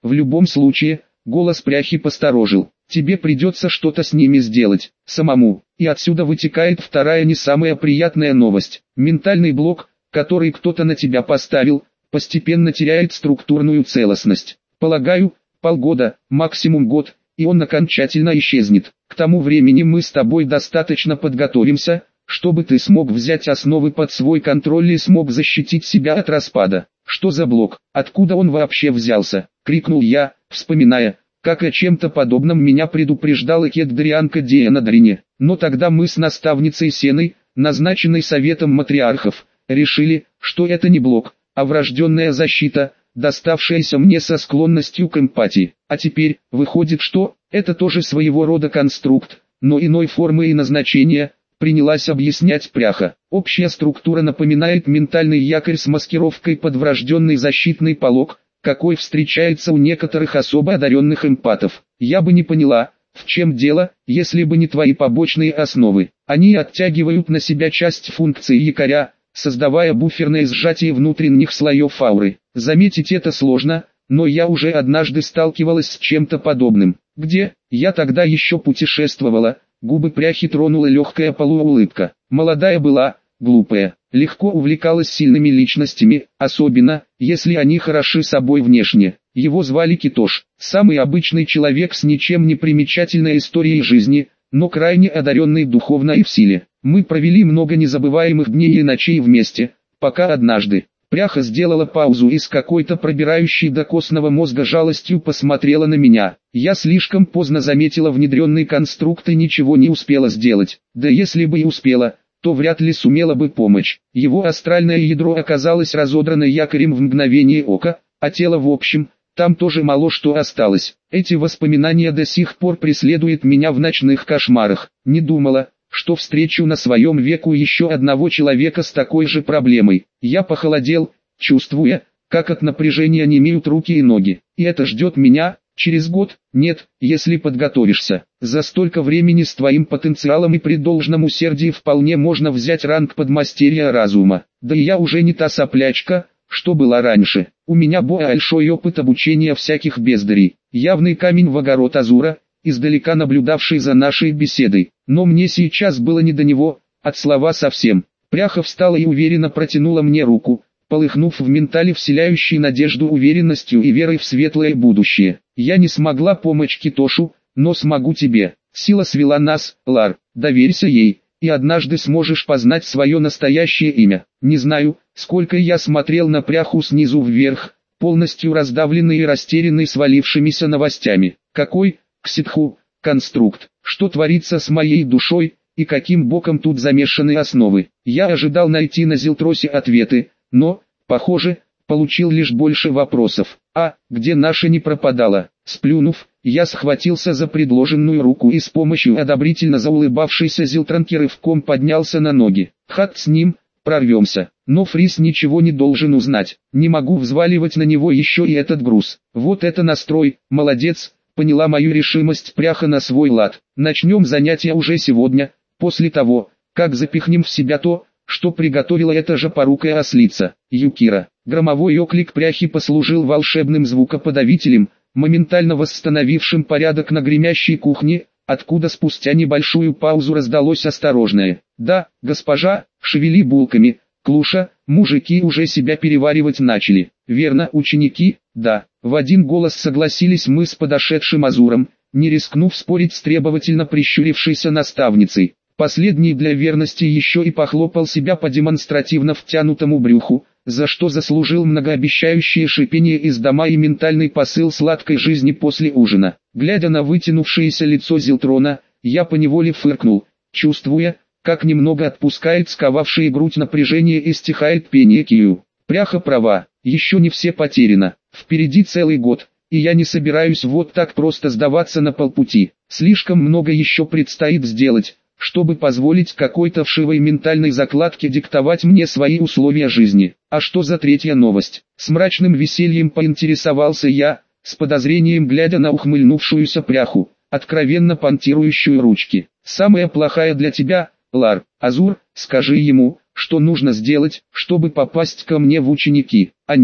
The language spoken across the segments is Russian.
В любом случае, голос пряхи посторожил. Тебе придется что-то с ними сделать, самому. И отсюда вытекает вторая не самая приятная новость. Ментальный блок, который кто-то на тебя поставил, постепенно теряет структурную целостность. Полагаю, полгода, максимум год, и он окончательно исчезнет. К тому времени мы с тобой достаточно подготовимся, чтобы ты смог взять основы под свой контроль и смог защитить себя от распада. Что за блок? Откуда он вообще взялся? Крикнул я, вспоминая, как о чем-то подобном меня предупреждала Кеддарианка Диэнадрине. Но тогда мы с наставницей Сеной, назначенной советом матриархов, решили, что это не блок, а врожденная защита, доставшаяся мне со склонностью к эмпатии. А теперь, выходит, что это тоже своего рода конструкт, но иной формы и назначения, принялась объяснять пряха. Общая структура напоминает ментальный якорь с маскировкой под врожденный защитный полог, какой встречается у некоторых особо одаренных эмпатов. Я бы не поняла, в чем дело, если бы не твои побочные основы. Они оттягивают на себя часть функций якоря, создавая буферное сжатие внутренних слоев ауры. Заметить это сложно, но я уже однажды сталкивалась с чем-то подобным. Где? Я тогда еще путешествовала. Губы пряхи тронула легкая полуулыбка. Молодая была, глупая, легко увлекалась сильными личностями, особенно, если они хороши собой внешне. Его звали Китош, самый обычный человек с ничем не примечательной историей жизни, но крайне одаренный духовно и в силе. Мы провели много незабываемых дней и ночей вместе, пока однажды пряха сделала паузу и с какой-то пробирающей до костного мозга жалостью посмотрела на меня. Я слишком поздно заметила внедренный конструкт и ничего не успела сделать. Да если бы и успела, то вряд ли сумела бы помочь. Его астральное ядро оказалось разодрано якорем в мгновение ока, а тело в общем, там тоже мало что осталось. Эти воспоминания до сих пор преследуют меня в ночных кошмарах. Не думала, что встречу на своем веку еще одного человека с такой же проблемой. Я похолодел, чувствуя, как от напряжения немеют руки и ноги. И это ждет меня, через год? Нет, если подготовишься. За столько времени с твоим потенциалом и при должном усердии вполне можно взять ранг подмастерья разума. Да и я уже не та соплячка, что была раньше. У меня большой опыт обучения всяких бездарей. Явный камень в огород Азура, издалека наблюдавший за нашей беседой. Но мне сейчас было не до него, от слова совсем. Пряха встала и уверенно протянула мне руку, полыхнув в ментале вселяющей надежду уверенностью и верой в светлое будущее. Я не смогла помочь Китошу, но смогу тебе. Сила свела нас, Лар, доверься ей, и однажды сможешь познать свое настоящее имя. Не знаю, сколько я смотрел на пряху снизу вверх, полностью раздавленный и растерянный свалившимися новостями. Какой, Кситху, конструкт, что творится с моей душой, и каким боком тут замешаны основы. Я ожидал найти на Зилтросе ответы, но, похоже, получил лишь больше вопросов. А, где наша не пропадала? Сплюнув, я схватился за предложенную руку и с помощью одобрительно заулыбавшейся Зилтранки рывком поднялся на ноги. Хат с ним, прорвемся. Но Фрис ничего не должен узнать. Не могу взваливать на него еще и этот груз. Вот это настрой, молодец, поняла мою решимость пряха на свой лад. Начнем занятия уже сегодня, после того, как запихнем в себя то, что приготовила эта же порукая ослица. Юкира. Громовой оклик пряхи послужил волшебным звукоподавителем, моментально восстановившим порядок на гремящей кухне, откуда спустя небольшую паузу раздалось осторожное: «Да, госпожа, шевели булками, Клуша, мужики уже себя переваривать начали». «Верно, ученики, да», в один голос согласились мы с подошедшим Азуром, не рискнув спорить с требовательно прищурившейся наставницей. Последний для верности еще и похлопал себя по демонстративно втянутому брюху, за что заслужил многообещающее шипение из дома и ментальный посыл сладкой жизни после ужина. Глядя на вытянувшееся лицо Зилтрона, я поневоле фыркнул, чувствуя, как немного отпускает сковавшие грудь напряжение и стихает пение Кию. Пряха права, еще не все потеряно, впереди целый год, и я не собираюсь вот так просто сдаваться на полпути. Слишком много еще предстоит сделать, чтобы позволить какой-то вшивой ментальной закладке диктовать мне свои условия жизни. А что за третья новость? С мрачным весельем поинтересовался я, с подозрением глядя на ухмыльнувшуюся пряху, откровенно понтирующую ручки. Самая плохая для тебя, Лар, Азур, скажи ему, что нужно сделать, чтобы попасть ко мне в ученики. А нет,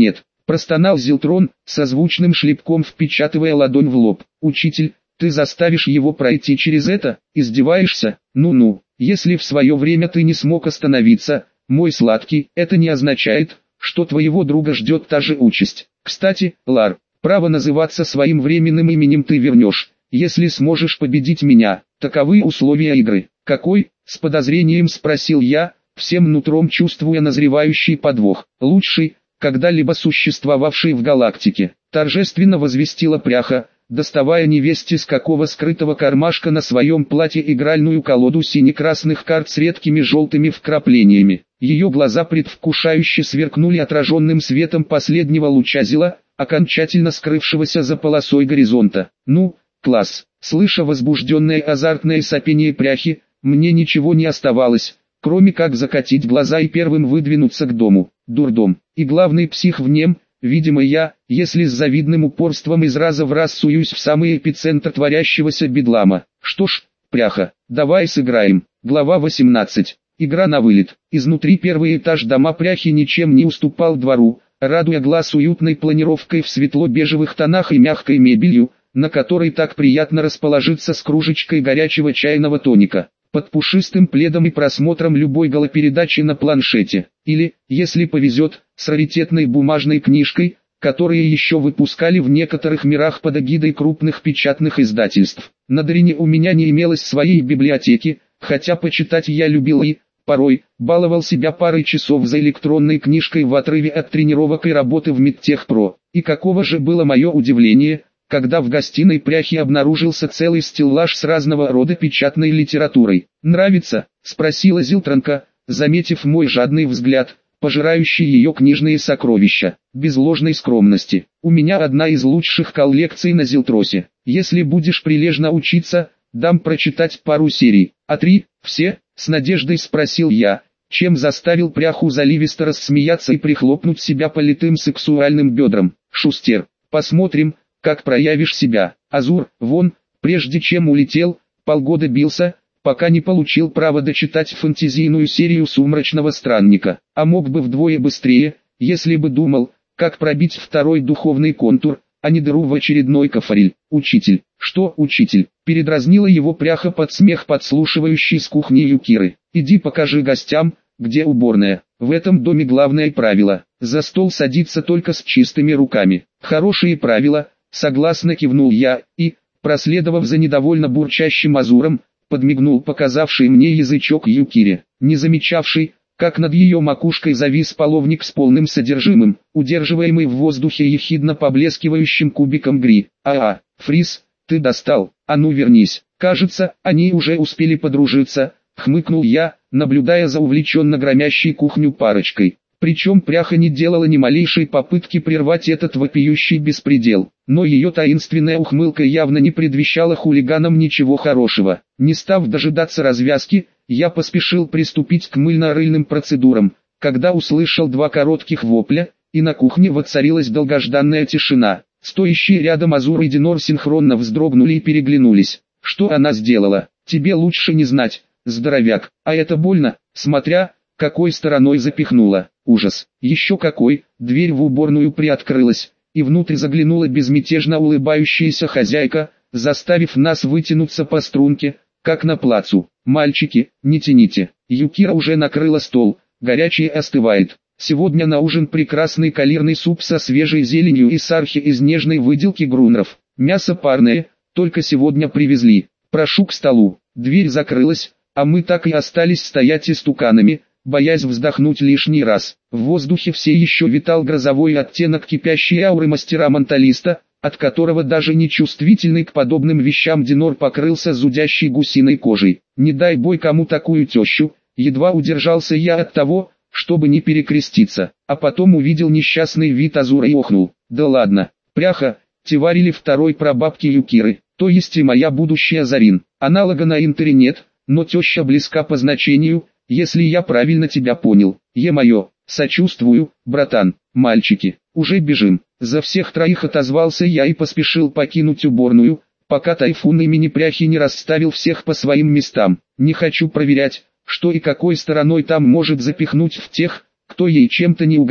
простонал Зилтрон, со звучным шлепком впечатывая ладонь в лоб. «Учитель, ты заставишь его пройти через это? Издеваешься? Ну-ну, если в свое время ты не смог остановиться, мой сладкий, это не означает, что твоего друга ждет та же участь. Кстати, Лар, право называться своим временным именем ты вернешь, если сможешь победить меня. Таковы условия игры». «Какой?» — с подозрением спросил я, всем нутром чувствуя назревающий подвох. «Лучший, когда-либо существовавший в галактике», — торжественно возвестила пряха, доставая невесте с какого скрытого кармашка на своем платье игральную колоду сине-красных карт с редкими желтыми вкраплениями. Ее глаза предвкушающе сверкнули отраженным светом последнего луча зела, окончательно скрывшегося за полосой горизонта. «Ну, класс!» Слыша возбужденное азартное сопение пряхи, мне ничего не оставалось, кроме как закатить глаза и первым выдвинуться к дому. Дурдом. И главный псих в нем, видимо я, если с завидным упорством из раза в раз суюсь в самый эпицентр творящегося бедлама. Что ж, пряха, давай сыграем. Глава 18. Игра на вылет. Изнутри первый этаж дома пряхи ничем не уступал двору, радуя глаз уютной планировкой в светло-бежевых тонах и мягкой мебелью, на которой так приятно расположиться с кружечкой горячего чайного тоника, под пушистым пледом и просмотром любой голопередачи на планшете, или, если повезет, с раритетной бумажной книжкой, которые еще выпускали в некоторых мирах под эгидой крупных печатных издательств. На Дарине у меня не имелось своей библиотеки, хотя почитать я любил и, порой, баловал себя парой часов за электронной книжкой в отрыве от тренировок и работы в Медтехпро. И каково же было мое удивление, когда в гостиной пряхи обнаружился целый стеллаж с разного рода печатной литературой. «Нравится?» — спросила Зилтронка, заметив мой жадный взгляд, пожирающий ее книжные сокровища. Без ложной скромности. «У меня одна из лучших коллекций на Зилтросе. Если будешь прилежно учиться, дам прочитать пару серий». «А 3, все?» — с надеждой спросил я, чем заставил пряху заливисто рассмеяться и прихлопнуть себя по литым сексуальным бедрам. «Шустер, посмотрим, как проявишь себя». Азур, вон, прежде чем улетел, полгода бился, пока не получил право дочитать фэнтезийную серию «Сумрачного странника». А мог бы вдвое быстрее, если бы думал, как пробить второй духовный контур, а не дыру в очередной кафарель. «Учитель». «Что, учитель?» — передразнила его пряха под смех подслушивающий с кухни Юкиры. «Иди покажи гостям, где уборная. В этом доме главное правило — за стол садиться только с чистыми руками». «Хорошие правила», — согласно кивнул я, и, проследовав за недовольно бурчащим Азуром, подмигнул показавший мне язычок Юкире, не замечавший, как над ее макушкой завис половник с полным содержимым, удерживаемый в воздухе ехидно поблескивающим кубиком гри. Фриз, ты достал, а ну вернись». «Кажется, они уже успели подружиться», — хмыкнул я, наблюдая за увлеченно громящей кухню парочкой. Причем пряха не делала ни малейшей попытки прервать этот вопиющий беспредел, но ее таинственная ухмылка явно не предвещала хулиганам ничего хорошего. Не став дожидаться развязки, я поспешил приступить к мыльно-рыльным процедурам, когда услышал два коротких вопля, и на кухне воцарилась долгожданная тишина. Стоящие рядом Азур и Динор синхронно вздрогнули и переглянулись. «Что она сделала? Тебе лучше не знать, здоровяк, а это больно, смотря, какой стороной запихнула». Ужас, еще какой. Дверь в уборную приоткрылась, и внутрь заглянула безмятежно улыбающаяся хозяйка, заставив нас вытянуться по струнке, как на плацу. «Мальчики, не тяните, Юкира уже накрыла стол, горячее остывает. Сегодня на ужин прекрасный калирный суп со свежей зеленью и сархи из нежной выделки грунров. Мясо парное, только сегодня привезли. Прошу к столу». Дверь закрылась, а мы так и остались стоять истуканами, боясь вздохнуть лишний раз. В воздухе все еще витал грозовой оттенок кипящей ауры мастера-менталиста, от которого даже нечувствительный к подобным вещам Динор покрылся зудящей гусиной кожей. Не дай бой кому такую тещу, едва удержался я от того, чтобы не перекреститься, а потом увидел несчастный вид Азура и охнул. «Да ладно, пряха, теварили второй прабабки Юкиры, то есть и моя будущая Зарин. Аналога на Интере нет, но теща близка по значению, если я правильно тебя понял. Е-мое, сочувствую, братан. Мальчики, уже бежим». За всех троих отозвался я и поспешил покинуть уборную, пока Тайфун имени пряхи не расставил всех по своим местам. Не хочу проверять, что и какой стороной там может запихнуть в тех, кто ей чем-то не угодил.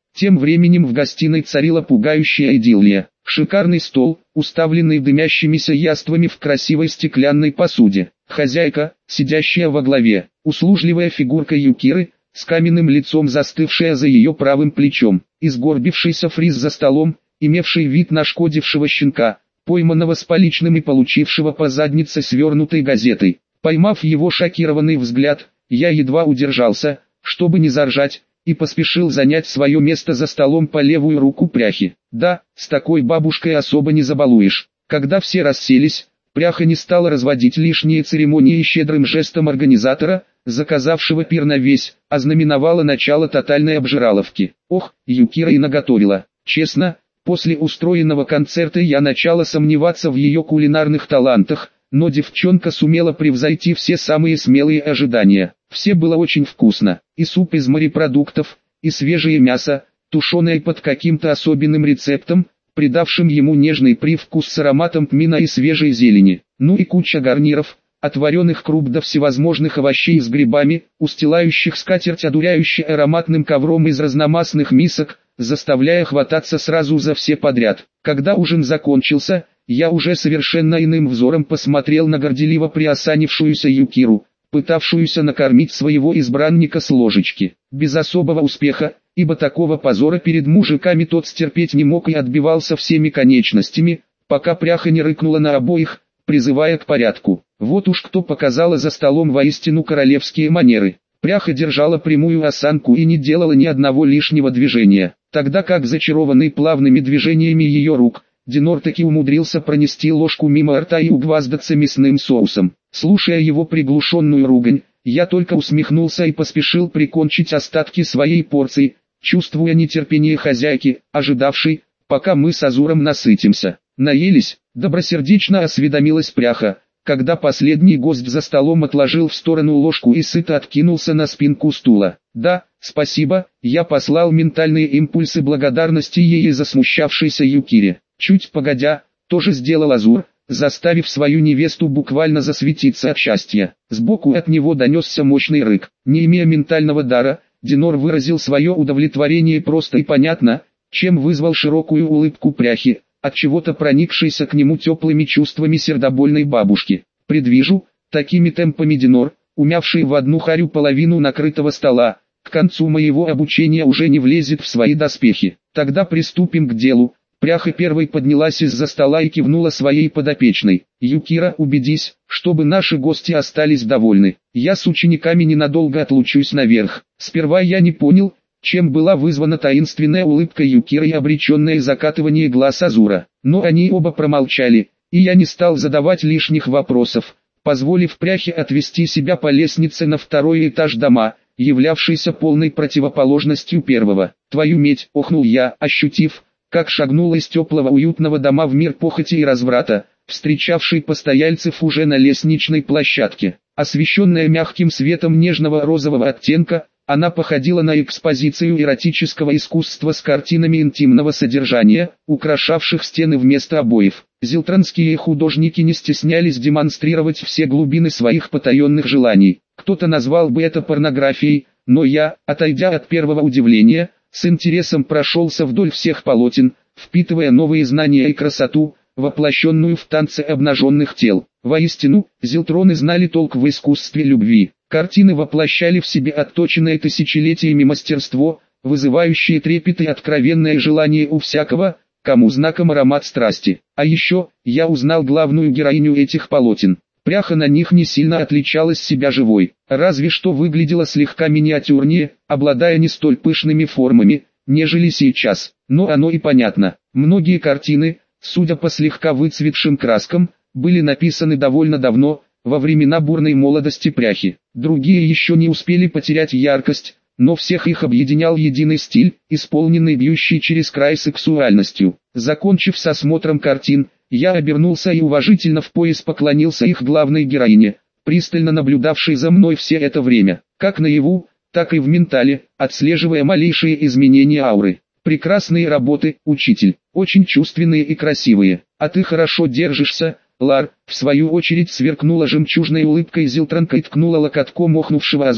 Тем временем в гостиной царила пугающая идиллия. Шикарный стол, уставленный дымящимися яствами в красивой стеклянной посуде. Хозяйка, сидящая во главе, услужливая фигурка Юкиры, с каменным лицом застывшая за ее правым плечом, и сгорбившийся фриз за столом, имевший вид нашкодившего щенка, пойманного с поличным и получившего по заднице свернутой газетой. Поймав его шокированный взгляд, я едва удержался, чтобы не заржать, и поспешил занять свое место за столом по левую руку пряхи. Да, с такой бабушкой особо не забалуешь. Когда все расселись, пряха не стала разводить лишние церемонии и щедрым жестом организатора, заказавшего пир на весь, ознаменовала начало тотальной обжираловки. Ох, Юкира и наготовила. Честно, после устроенного концерта я начала сомневаться в ее кулинарных талантах, но девчонка сумела превзойти все самые смелые ожидания. Все было очень вкусно, и суп из морепродуктов, и свежее мясо, тушеное под каким-то особенным рецептом, придавшим ему нежный привкус с ароматом тмина и свежей зелени. Ну и куча гарниров, от вареных круп до всевозможных овощей с грибами, устилающих скатерть одуряюще ароматным ковром из разномастных мисок, заставляя хвататься сразу за все подряд. Когда ужин закончился, я уже совершенно иным взором посмотрел на горделиво приосанившуюся Юкиру, пытавшуюся накормить своего избранника с ложечки. Без особого успеха, ибо такого позора перед мужиками тот стерпеть не мог и отбивался всеми конечностями, пока пряха не рыкнула на обоих, призывая к порядку. Вот уж кто показала за столом воистину королевские манеры. Пряха держала прямую осанку и не делала ни одного лишнего движения, тогда как зачарованный плавными движениями ее рук, Динор таки умудрился пронести ложку мимо рта и угваздаться мясным соусом. Слушая его приглушенную ругань, я только усмехнулся и поспешил прикончить остатки своей порции, чувствуя нетерпение хозяйки, ожидавшей, пока мы с Азуром насытимся. «Наелись?» — добросердечно осведомилась пряха, когда последний гость за столом отложил в сторону ложку и сыто откинулся на спинку стула. «Да, спасибо», — я послал ментальные импульсы благодарности ей и засмущавшейся Юкире. Чуть погодя, тоже сделал Азур, заставив свою невесту буквально засветиться от счастья. Сбоку от него донесся мощный рык. Не имея ментального дара, Динор выразил свое удовлетворение просто и понятно, чем вызвал широкую улыбку пряхи, от чего-то проникшейся к нему теплыми чувствами сердобольной бабушки. «Предвижу, такими темпами Динор, умявший в одну харю половину накрытого стола, к концу моего обучения уже не влезет в свои доспехи. Тогда приступим к делу». Пряха первой поднялась из-за стола и кивнула своей подопечной. «Юкира, убедись, чтобы наши гости остались довольны. Я с учениками ненадолго отлучусь наверх». Сперва я не понял, чем была вызвана таинственная улыбка Юкиры и обреченное закатывание глаз Азура. Но они оба промолчали, и я не стал задавать лишних вопросов, позволив пряхе отвести себя по лестнице на второй этаж дома, являвшийся полной противоположностью первого. «Твою медь!» — охнул я, ощутив, как шагнула из теплого уютного дома в мир похоти и разврата, встречавший постояльцев уже на лестничной площадке. Освещенная мягким светом нежного розового оттенка, она походила на экспозицию эротического искусства с картинами интимного содержания, украшавших стены вместо обоев. Зилтранские художники не стеснялись демонстрировать все глубины своих потаенных желаний. Кто-то назвал бы это порнографией, но я, отойдя от первого удивления, с интересом прошелся вдоль всех полотен, впитывая новые знания и красоту, воплощенную в танце обнаженных тел. Воистину, зилтроны знали толк в искусстве любви. Картины воплощали в себе отточенное тысячелетиями мастерство, вызывающее трепет и откровенное желание у всякого, кому знаком аромат страсти. А еще, я узнал главную героиню этих полотен. Пряха на них не сильно отличалась себя живой, разве что выглядела слегка миниатюрнее, обладая не столь пышными формами, нежели сейчас. Но оно и понятно. Многие картины, судя по слегка выцветшим краскам, были написаны довольно давно, во времена бурной молодости пряхи. Другие еще не успели потерять яркость, но всех их объединял единый стиль, исполненный бьющей через край сексуальностью. Закончив с осмотром картин, я обернулся и уважительно в пояс поклонился их главной героине, пристально наблюдавшей за мной все это время, как наяву, так и в ментале, отслеживая малейшие изменения ауры. «Прекрасные работы, учитель, очень чувственные и красивые, а ты хорошо держишься, Лар», в свою очередь сверкнула жемчужной улыбкой Зилтранка и ткнула локотком охнувшего Азура,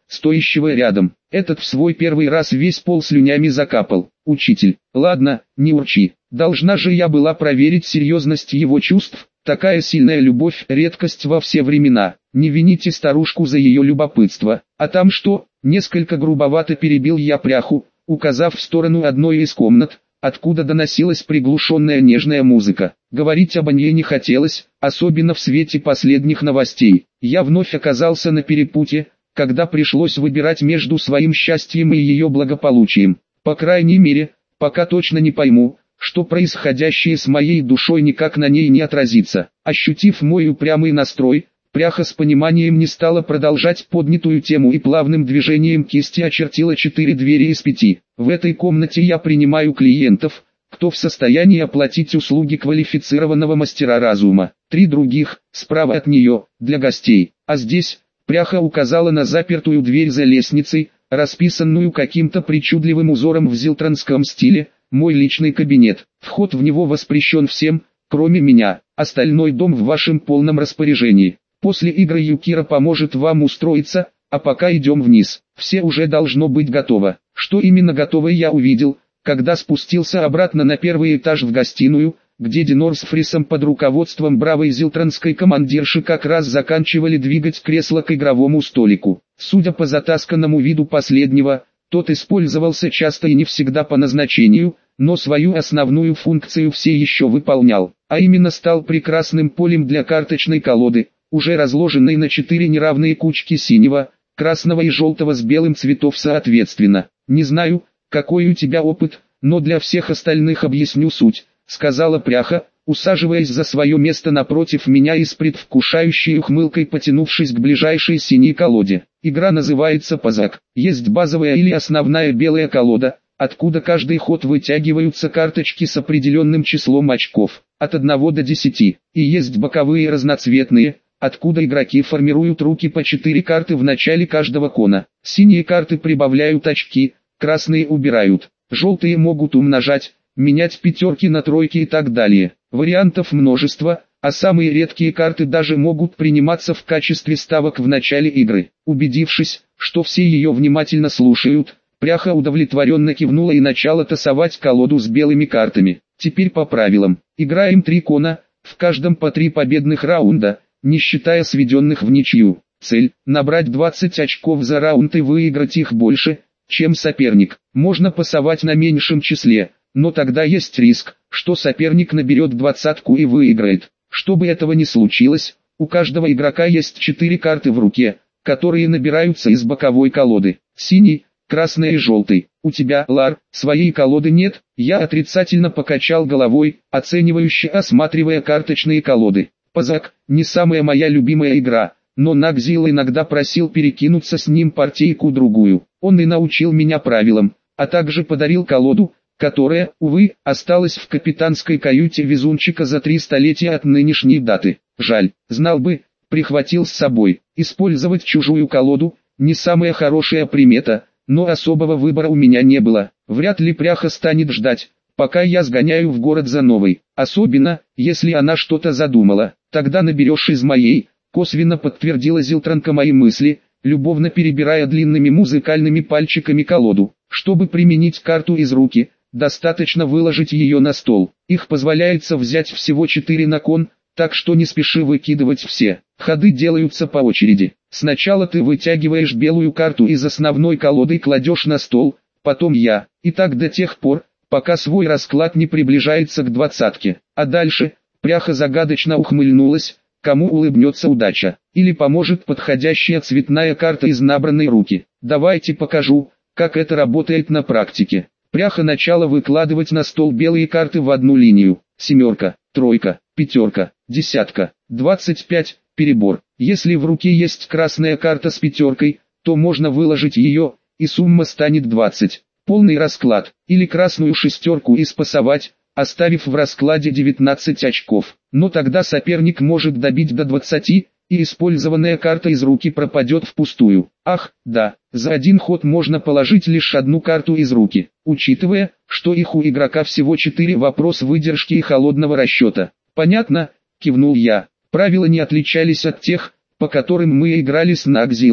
стоящего рядом. Этот в свой первый раз весь пол слюнями закапал. «Учитель, ладно, не урчи. Должна же я была проверить серьезность его чувств. Такая сильная любовь – редкость во все времена. Не вините старушку за ее любопытство. А там что?» Несколько грубовато перебил я пряху, указав в сторону одной из комнат, откуда доносилась приглушенная нежная музыка. Говорить об ней не хотелось, особенно в свете последних новостей. Я вновь оказался на перепутье, когда пришлось выбирать между своим счастьем и ее благополучием. По крайней мере, пока точно не пойму, что происходящее с моей душой никак на ней не отразится. Ощутив мой упрямый настрой, пряха с пониманием не стала продолжать поднятую тему и плавным движением кисти очертила 4 двери из 5. В этой комнате я принимаю клиентов, кто в состоянии оплатить услуги квалифицированного мастера разума. 3 других, справа от нее, для гостей. А здесь, пряха указала на запертую дверь за лестницей, расписанную каким-то причудливым узором в зилтранском стиле, мой личный кабинет. Вход в него воспрещен всем, кроме меня. Остальной дом в вашем полном распоряжении. После игры Юкира поможет вам устроиться, а пока идем вниз. Все уже должно быть готово. Что именно готово я увидел, когда спустился обратно на первый этаж в гостиную, где Динор с Фрисом под руководством бравой зилтранской командирши как раз заканчивали двигать кресло к игровому столику. Судя по затасканному виду последнего, тот использовался часто и не всегда по назначению, но свою основную функцию все еще выполнял, а именно стал прекрасным полем для карточной колоды, уже разложенной на 4 неравные кучки синего, красного и желтого с белым цветов соответственно. «Не знаю, какой у тебя опыт, но для всех остальных объясню суть», сказала пряха, усаживаясь за свое место напротив меня и с предвкушающей ухмылкой потянувшись к ближайшей синей колоде. Игра называется «Пазак». Есть базовая или основная белая колода, откуда каждый ход вытягиваются карточки с определенным числом очков, от 1 до 10, и есть боковые разноцветные, откуда игроки формируют руки по 4 карты в начале каждого кона. Синие карты прибавляют очки, красные убирают, желтые могут умножать, менять пятерки на тройки и так далее. Вариантов множество, а самые редкие карты даже могут приниматься в качестве ставок в начале игры. Убедившись, что все ее внимательно слушают, пряха удовлетворенно кивнула и начала тасовать колоду с белыми картами. Теперь по правилам. Играем 3 кона, в каждом по 3 победных раунда, не считая сведенных в ничью. Цель – набрать 20 очков за раунд и выиграть их больше, чем соперник. Можно пасовать на меньшем числе, но тогда есть риск, что соперник наберет 20 и выиграет. Чтобы этого не случилось, у каждого игрока есть 4 карты в руке, которые набираются из боковой колоды. Синий, красный и желтый. У тебя, Лар, своей колоды нет? Я отрицательно покачал головой, оценивающе осматривая карточные колоды. Пазак – не самая моя любимая игра, но Нагзил иногда просил перекинуться с ним партийку-другую. Он и научил меня правилам, а также подарил колоду, которая, увы, осталась в капитанской каюте везунчика за 3 столетия от нынешней даты. Жаль, знал бы, прихватил с собой. Использовать чужую колоду – не самая хорошая примета, но особого выбора у меня не было. Вряд ли пряха станет ждать, пока я сгоняю в город за новой. Особенно, если она что-то задумала. Тогда наберешь из моей, косвенно подтвердила Зилтранка мои мысли, любовно перебирая длинными музыкальными пальчиками колоду. Чтобы применить карту из руки, достаточно выложить ее на стол. Их позволяется взять всего 4 на кон, так что не спеши выкидывать все. Ходы делаются по очереди. Сначала ты вытягиваешь белую карту из основной колоды и кладешь на стол, потом я. И так до тех пор, пока свой расклад не приближается к 20-ке. А дальше, пряха загадочно ухмыльнулась, кому улыбнется удача, или поможет подходящая цветная карта из набранной руки. Давайте покажу, как это работает на практике. Пряха начала выкладывать на стол белые карты в одну линию. 7, 3, 5, 10, 25, перебор. Если в руке есть красная карта с 5, то можно выложить ее, и сумма станет 20. Полный расклад, или красную 6 и спасовать, оставив в раскладе 19 очков. Но тогда соперник может добить до 20, и использованная карта из руки пропадет впустую. Ах, да, за один ход можно положить лишь одну карту из руки. Учитывая, что их у игрока всего 4, вопрос выдержки и холодного расчета. Понятно, кивнул я. Правила не отличались от тех, по которым мы играли с Нагзилом.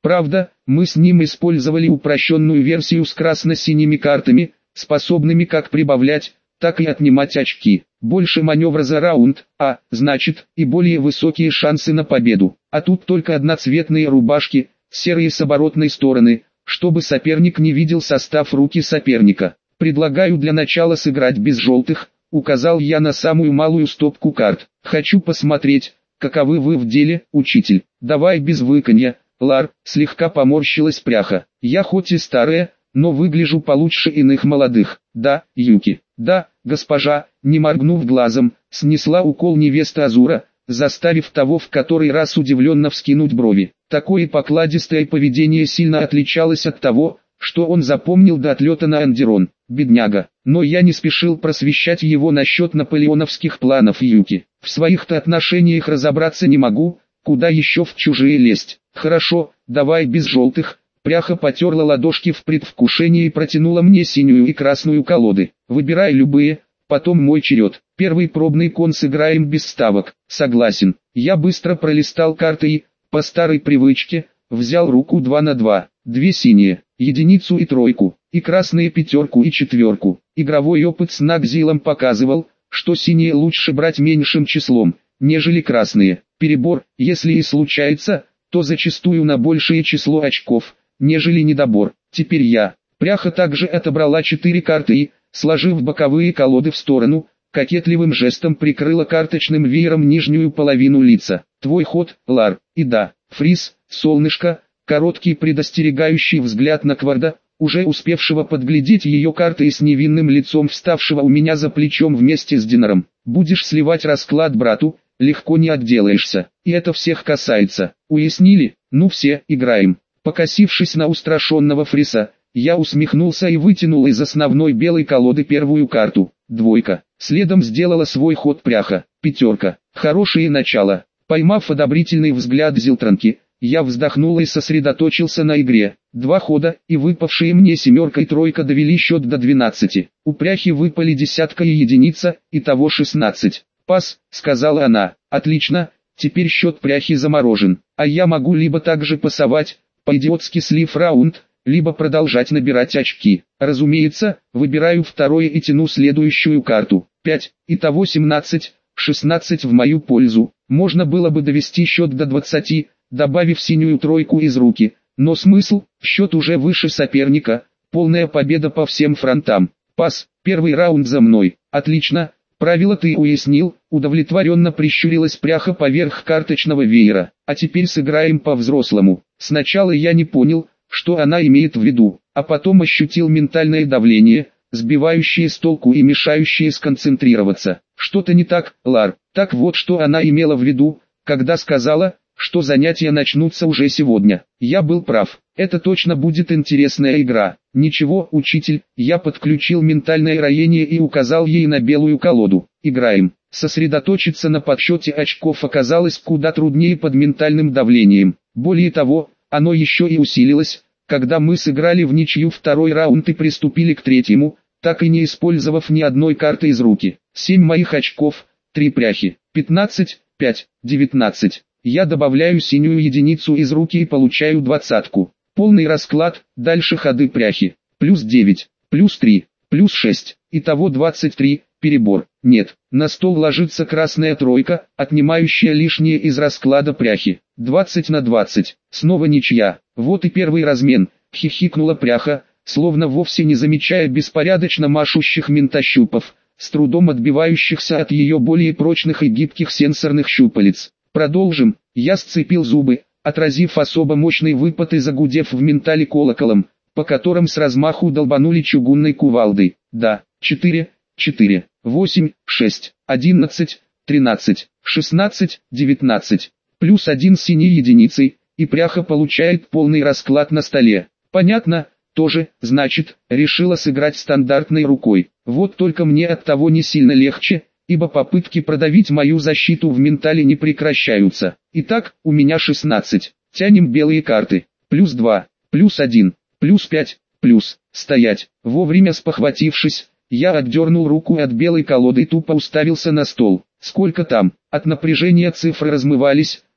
Правда, мы с ним использовали упрощенную версию с красно-синими картами, способными как прибавлять, так и отнимать очки. Больше маневра за раунд, а, значит, и более высокие шансы на победу. А тут только одноцветные рубашки, серые с оборотной стороны, чтобы соперник не видел состав руки соперника. Предлагаю для начала сыграть без желтых, указал я на самую малую стопку карт. Хочу посмотреть, каковы вы в деле, учитель. Давай без выканья, Лар, слегка поморщилась пряха. Я хоть и старая, но выгляжу получше иных молодых. Да, Юки. Да, госпожа, не моргнув глазом, снесла укол невеста Азура, заставив того в который раз удивленно вскинуть брови. Такое покладистое поведение сильно отличалось от того, что он запомнил до отлета на Андерон. Бедняга. Но я не спешил просвещать его насчет наполеоновских планов Юки. В своих-то отношениях разобраться не могу, куда еще в чужие лезть. Хорошо, давай без желтых. Пряха потерла ладошки в предвкушении и протянула мне синюю и красную колоды. Выбирай любые, потом мой черед. Первый пробный кон сыграем без ставок. Согласен. Я быстро пролистал карты и, по старой привычке, взял руку 2 на 2. Две синие, единицу и тройку, и красные пятерку и четверку. Игровой опыт с Нагзилом показывал, что синие лучше брать меньшим числом, нежели красные. Перебор, если и случается, то зачастую на большее число очков, нежели недобор. Теперь я. Пряха также отобрала 4 карты и, сложив боковые колоды в сторону, кокетливым жестом прикрыла карточным веером нижнюю половину лица. Твой ход, Лар. И да, Фриз, солнышко. Короткий предостерегающий взгляд на Кварда, уже успевшего подглядеть ее карты и с невинным лицом вставшего у меня за плечом вместе с Динаром. Будешь сливать расклад брату, легко не отделаешься. И это всех касается. Уяснили? Ну все, играем. Покосившись на устрашенного Фриса, я усмехнулся и вытянул из основной белой колоды первую карту. Двойка. Следом сделала свой ход пряха. Пятерка. Хорошее начало. Поймав одобрительный взгляд Зилтранки, я вздохнул и сосредоточился на игре. 2 хода, и выпавшие мне семерка и тройка довели счет до 12. У пряхи выпали десятка и единица, итого 16. «Пас», — сказала она. «Отлично, теперь счет пряхи заморожен. А я могу либо также пасовать, по-идиотски слив раунд, либо продолжать набирать очки. Разумеется, выбираю второе и тяну следующую карту. 5, итого 17, 16 в мою пользу. Можно было бы довести счет до 20, добавив синюю тройку из руки, но смысл, счет уже выше соперника, полная победа по всем фронтам. Пас, первый раунд за мной. Отлично, правило ты уяснил, удовлетворенно прищурилась пряха поверх карточного веера. А теперь сыграем по-взрослому. Сначала я не понял, что она имеет в виду, а потом ощутил ментальное давление, сбивающее с толку и мешающее сконцентрироваться. Что-то не так, Лар. Так вот что она имела в виду, когда сказала, что занятия начнутся уже сегодня. Я был прав. Это точно будет интересная игра. Ничего, учитель, я подключил ментальное роение и указал ей на белую колоду. Играем. Сосредоточиться на подсчете очков оказалось куда труднее под ментальным давлением. Более того, оно еще и усилилось, когда мы сыграли в ничью второй раунд и приступили к третьему, так и не использовав ни одной карты из руки. 7 моих очков, 3 пряхи. 15, 5, 19. Я добавляю синюю единицу из руки и получаю 20-ку. Полный расклад, дальше ходы пряхи. Плюс 9, плюс 3, плюс 6, итого 23, перебор. Нет, на стол ложится красная тройка, отнимающая лишнее из расклада пряхи. 20 на 20, снова ничья. Вот и первый размен, хихикнула пряха, словно вовсе не замечая беспорядочно машущих ментощупов, с трудом отбивающихся от ее более прочных и гибких сенсорных щупалец. Продолжим. Я сцепил зубы, отразив особо мощный выпад и загудев в ментале колоколом, по которым с размаху долбанули чугунной кувалдой. Да, 4, 4, 8, 6, 11, 13, 16, 19, плюс 1 синей единицей, и пряха получает полный расклад на столе. Понятно, тоже, значит, решила сыграть стандартной рукой. Вот только мне от того не сильно легче, ибо попытки продавить мою защиту в ментале не прекращаются. Итак, у меня 16. Тянем белые карты. Плюс 2, плюс 1, плюс 5, плюс. Стоять. Вовремя спохватившись, я отдернул руку от белой колоды и тупо уставился на стол. Сколько там? От напряжения цифры размывались,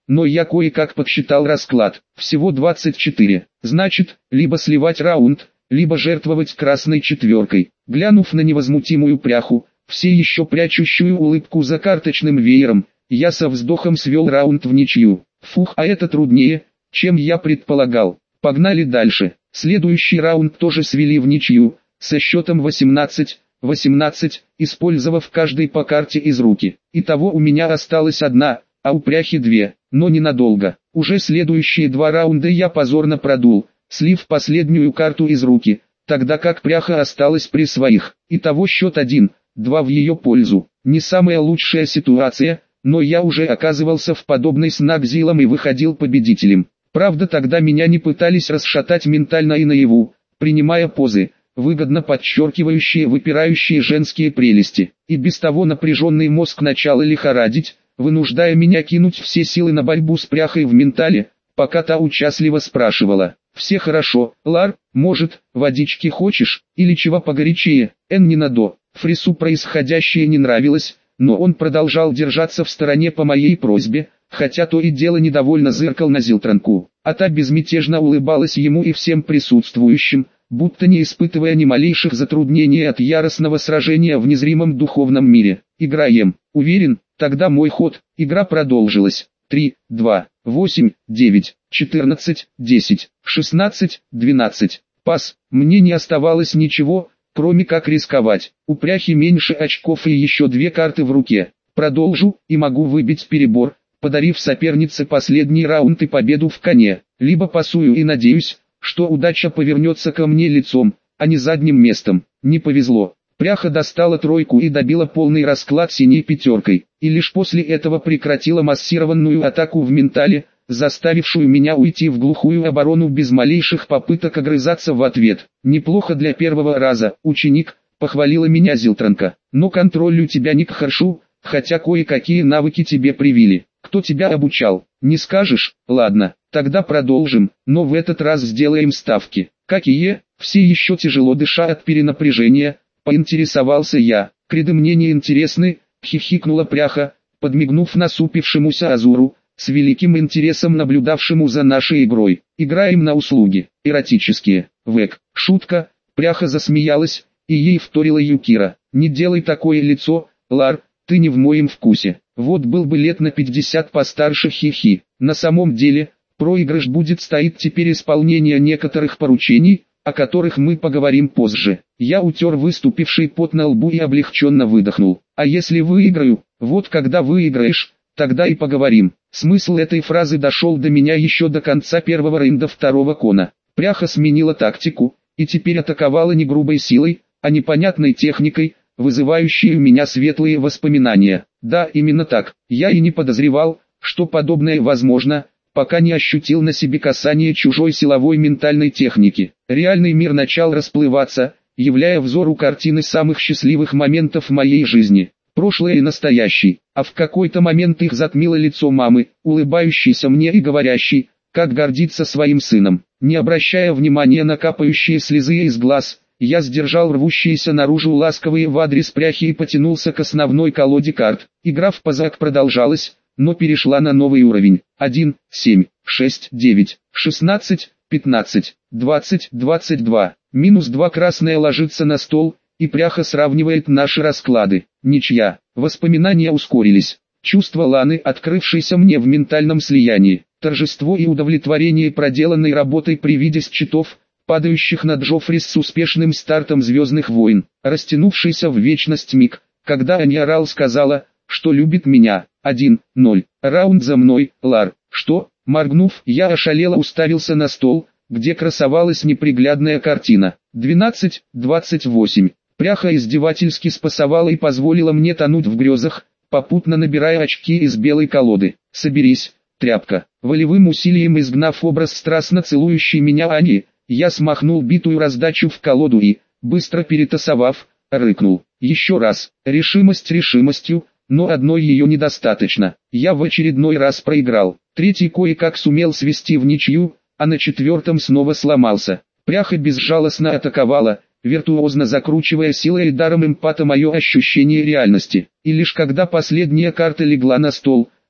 но я кое-как подсчитал расклад. Всего 24. Значит, либо сливать раунд, либо жертвовать красной четверкой. Глянув на невозмутимую пряху, все еще прячущую улыбку за карточным веером, я со вздохом свел раунд в ничью. Фух, а это труднее, чем я предполагал. Погнали дальше. Следующий раунд тоже свели в ничью, со счетом 18-18, использовав каждый по карте из руки. Итого у меня осталась одна, а у пряхи две, но ненадолго. Уже следующие два раунда я позорно продул, слив последнюю карту из руки, тогда как пряха осталась при своих. Итого счет 1-2 в ее пользу. Не самая лучшая ситуация, но я уже оказывался в подобной с Нагзилом и выходил победителем. Правда, тогда меня не пытались расшатать ментально и наяву, принимая позы, выгодно подчеркивающие выпирающие женские прелести. И без того напряженный мозг начал лихорадить, вынуждая меня кинуть все силы на борьбу с пряхой в ментале, пока та участливо спрашивала: «Все хорошо, Лар, может, водички хочешь, или чего погорячее?» Не надо. Фрису происходящее не нравилось, но он продолжал держаться в стороне по моей просьбе, хотя то и дело недовольно зыркал на Зилтранку, а та безмятежно улыбалась ему и всем присутствующим, будто не испытывая ни малейших затруднений от яростного сражения в незримом духовном мире. «Играем, уверен, тогда мой ход». Игра продолжилась. 3, 2, 8, 9, 14, 10, 16, 12. Пас. Мне не оставалось ничего, кроме как рисковать. У пряхи меньше очков и еще две карты в руке. Продолжу, и могу выбить перебор, подарив сопернице последний раунд и победу в коне. Либо пасую и надеюсь, что удача повернется ко мне лицом, а не задним местом. Не повезло. Пряха достала тройку и добила полный расклад синей пятеркой, и лишь после этого прекратила массированную атаку в ментале, заставившую меня уйти в глухую оборону без малейших попыток огрызаться в ответ. «Неплохо для первого раза, ученик», — похвалила меня Зилтранка, — «но контроль у тебя не хорошо, хотя кое-какие навыки тебе привили. Кто тебя обучал, не скажешь? Ладно, тогда продолжим, но в этот раз сделаем ставки». «Какие?» Все еще тяжело дыша от перенапряжения, поинтересовался я. «Креды мне не интересны», — хихикнула пряха, подмигнув насупившемуся Азуру, с великим интересом наблюдавшему за нашей игрой. «Играем на услуги, эротические». Век. Шутка. Пряха засмеялась, и ей вторила Юкира. «Не делай такое лицо, Лар, ты не в моем вкусе. Вот был бы лет на 50 постарше, хихи». На самом деле, проигрыш будет стоить теперь исполнение некоторых поручений, о которых мы поговорим позже. Я утер выступивший пот на лбу и облегченно выдохнул. «А если выиграю?» «Вот когда выиграешь, тогда и поговорим». Смысл этой фразы дошел до меня еще до конца первого раунда второго кона. Пряха сменила тактику, и теперь атаковала не грубой силой, а непонятной техникой, вызывающей у меня светлые воспоминания. Да, именно так. Я и не подозревал, что подобное возможно, пока не ощутил на себе касание чужой силовой ментальной техники. Реальный мир начал расплываться, являя взору картины самых счастливых моментов моей жизни. Прошлое и настоящий, а в какой-то момент их затмило лицо мамы, улыбающейся мне и говорящей, как гордится своим сыном. Не обращая внимания на капающие слезы из глаз, я сдержал рвущиеся наружу ласковые в адрес пряхи и потянулся к основной колоде карт. Игра в пазак продолжалась, но перешла на новый уровень. 1, 7, 6, 9, 16, 15, 20, 22. -2 красная ложится на стол, и пряха сравнивает наши расклады. Ничья. Воспоминания ускорились. Чувство Ланы, открывшейся мне в ментальном слиянии. Торжество и удовлетворение проделанной работой при виде счетов, падающих на Джоффри с успешным стартом «Звездных войн». Растянувшийся в вечность миг, когда Аниарал сказала, что любит меня. 1-0. Раунд за мной, Лар. Что? Моргнув, я ошалело уставился на стол, где красовалась неприглядная картина. 12-28. Пряха издевательски спасовала и позволила мне тонуть в грезах, попутно набирая очки из белой колоды. «Соберись, тряпка». Волевым усилием изгнав образ страстно целующей меня Ани, я смахнул битую раздачу в колоду и, быстро перетасовав, рыкнул. Еще раз. Решимость решимостью, но одной ее недостаточно. Я в очередной раз проиграл. Третий кое-как сумел свести в ничью, а на четвертом снова сломался. Пряха безжалостно атаковала, виртуозно закручивая силой и даром эмпата мое ощущение реальности. И лишь когда последняя карта легла на стол,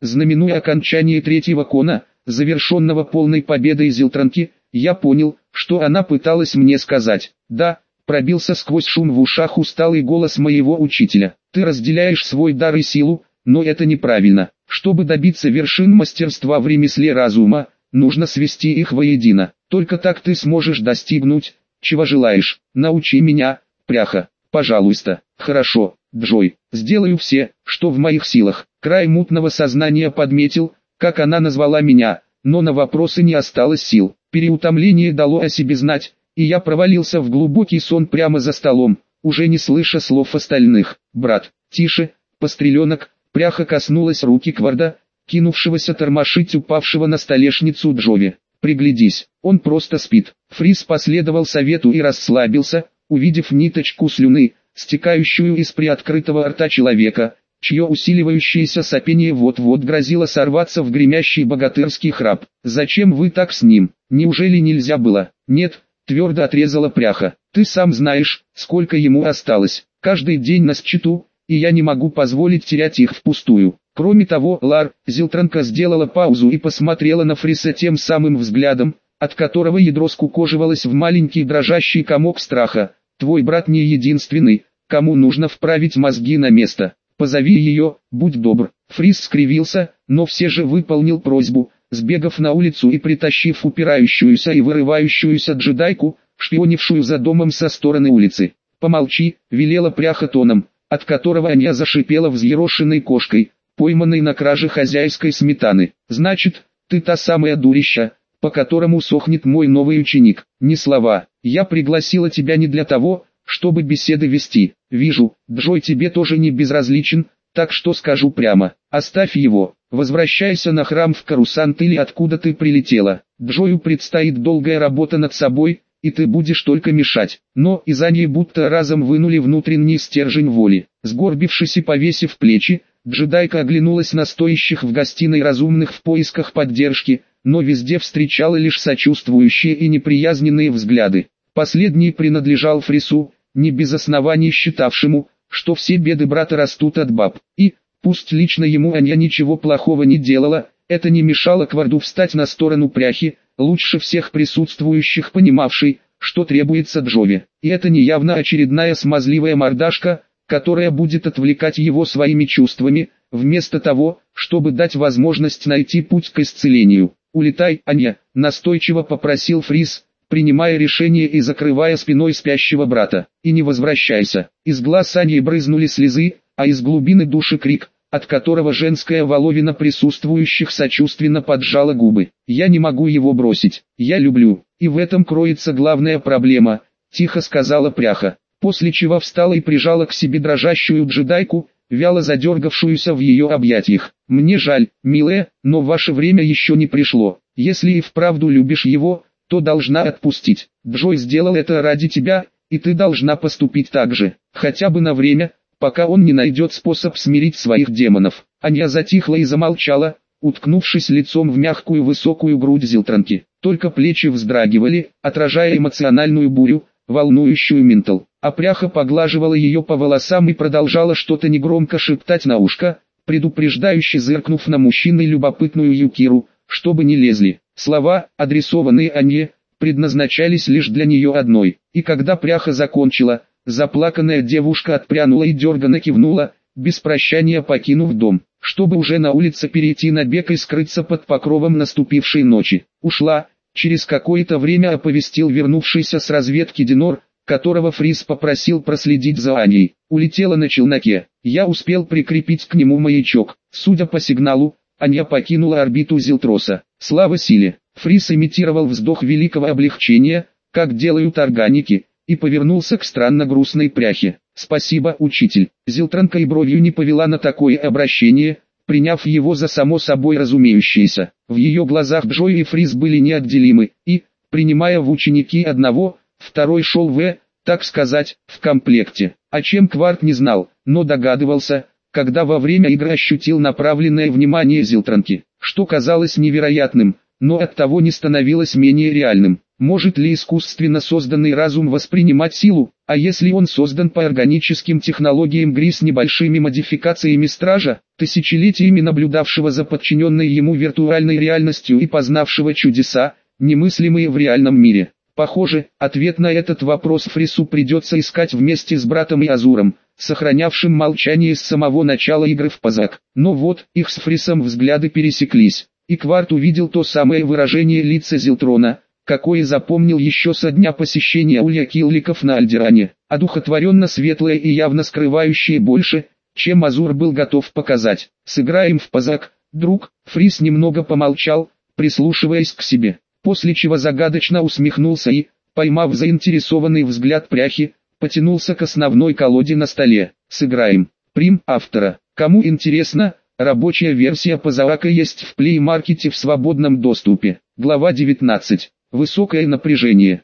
знаменуя окончание третьего кона, завершенного полной победой Зилтранки, я понял, что она пыталась мне сказать. Да, пробился сквозь шум в ушах усталый голос моего учителя. Ты разделяешь свой дар и силу, но это неправильно. Чтобы добиться вершин мастерства в ремесле разума, нужно свести их воедино. Только так ты сможешь достигнуть, чего желаешь. Научи меня, пряха, пожалуйста. Хорошо, Джой, сделаю все, что в моих силах. Край мутного сознания подметил, как она назвала меня, но на вопросы не осталось сил. Переутомление дало о себе знать, и я провалился в глубокий сон прямо за столом, уже не слыша слов остальных. «Брат, тише, постреленок!» Пряха коснулась руки Кварда, кинувшегося тормошить упавшего на столешницу Джови. «Приглядись, он просто спит». Фриз последовал совету и расслабился, увидев ниточку слюны, стекающую из приоткрытого рта человека, чье усиливающееся сопение вот-вот грозило сорваться в гремящий богатырский храп. «Зачем вы так с ним? Неужели нельзя было?» «Нет», твердо отрезала Пряха. «Ты сам знаешь, сколько ему осталось. Каждый день на счету, и я не могу позволить терять их впустую. Кроме того, Лар», Зилтранка сделала паузу и посмотрела на Фриса тем самым взглядом, от которого ядро скукоживалось в маленький дрожащий комок страха. «Твой брат не единственный, кому нужно вправить мозги на место. Позови ее, будь добр». Фрис скривился, но все же выполнил просьбу, сбегав на улицу и притащив упирающуюся и вырывающуюся джедайку, шпионившую за домом со стороны улицы. «Помолчи», велела Пряха тоном, от которого Аня зашипела взъерошенной кошкой, пойманной на краже хозяйской сметаны. «Значит, ты та самая дурища, по которому сохнет мой новый ученик». «Не слова, я пригласила тебя не для того, чтобы беседы вести. Вижу, Джой тебе тоже не безразличен, так что скажу прямо, оставь его, возвращайся на храм в Карусант или откуда ты прилетела. Джою предстоит долгая работа над собой, и ты будешь только мешать». Но из Ани будто разом вынули внутренний стержень воли. Сгорбившись и повесив плечи, джедайка оглянулась на стоящих в гостиной разумных в поисках поддержки, но везде встречала лишь сочувствующие и неприязненные взгляды. Последний принадлежал Фрису, не без оснований считавшему, что все беды брата растут от баб. И, пусть лично ему Аня ничего плохого не делала, это не мешало Кварду встать на сторону Пряхи, лучше всех присутствующих понимавший, что требуется Джови. И это не явно очередная смазливая мордашка, которая будет отвлекать его своими чувствами, вместо того, чтобы дать возможность найти путь к исцелению. «Улетай, Аня», настойчиво попросил Фриз, принимая решение и закрывая спиной спящего брата. «И не возвращайся». Из глаз Ани брызнули слезы, а из глубины души крик, от которого женская воловина присутствующих сочувственно поджала губы. «Я не могу его бросить. Я люблю. И в этом кроется главная проблема», — тихо сказала Пряха, после чего встала и прижала к себе дрожащую джедайку, вяло задергавшуюся в ее объятиях. «Мне жаль, милая, но ваше время еще не пришло. Если и вправду любишь его, то должна отпустить. Джой сделал это ради тебя, и ты должна поступить так же, хотя бы на время, пока он не найдет способ смирить своих демонов». Аня затихла и замолчала, уткнувшись лицом в мягкую высокую грудь Зилтранки. Только плечи вздрагивали, отражая эмоциональную бурю, волнующую Ментл. А Пряха поглаживала ее по волосам и продолжала что-то негромко шептать на ушко, предупреждающе зыркнув на мужчин и любопытную Юкиру, чтобы не лезли. Слова, адресованные Ане, предназначались лишь для нее одной. И когда Пряха закончила, заплаканная девушка отпрянула и дерганно кивнула, без прощания покинув дом, чтобы уже на улице перейти на бег и скрыться под покровом наступившей ночи. Ушла, через какое-то время оповестил вернувшийся с разведки Динор, которого Фриз попросил проследить за Аней. Улетела на челноке. Я успел прикрепить к нему маячок. Судя по сигналу, Аня покинула орбиту Зилтроса. Слава силе! Фриз имитировал вздох великого облегчения, как делают органики, и повернулся к странно грустной Пряхе. «Спасибо, учитель». Зилтранка и бровью не повела на такое обращение, приняв его за само собой разумеющееся. В ее глазах Джой и Фриз были неотделимы, и, принимая в ученики одного, второй шел так сказать, в комплекте. О чем Кварт не знал, но догадывался, когда во время игры ощутил направленное внимание Зилтранки. Что казалось невероятным, но оттого не становилось менее реальным. Может ли искусственно созданный разум воспринимать силу, а если он создан по органическим технологиям ГРИ с небольшими модификациями Стража, тысячелетиями наблюдавшего за подчиненной ему виртуальной реальностью и познавшего чудеса, немыслимые в реальном мире? Похоже, ответ на этот вопрос Фрису придется искать вместе с братом и Азуром, сохранявшим молчание с самого начала игры в Пазак. Но вот, их с Фрисом взгляды пересеклись, и Кварт увидел то самое выражение лица Зилтрона, какое запомнил еще со дня посещения Улья Килликов на Альдеране, одухотворенно светлое и явно скрывающее больше, чем Азур был готов показать. «Сыграем в Пазак, друг». Фрис немного помолчал, прислушиваясь к себе, после чего загадочно усмехнулся и, поймав заинтересованный взгляд пряхи, потянулся к основной колоде на столе. «Сыграем». Прим автора. Кому интересно, рабочая версия Пазака есть в Play Market в свободном доступе. Глава 19. Высокое напряжение.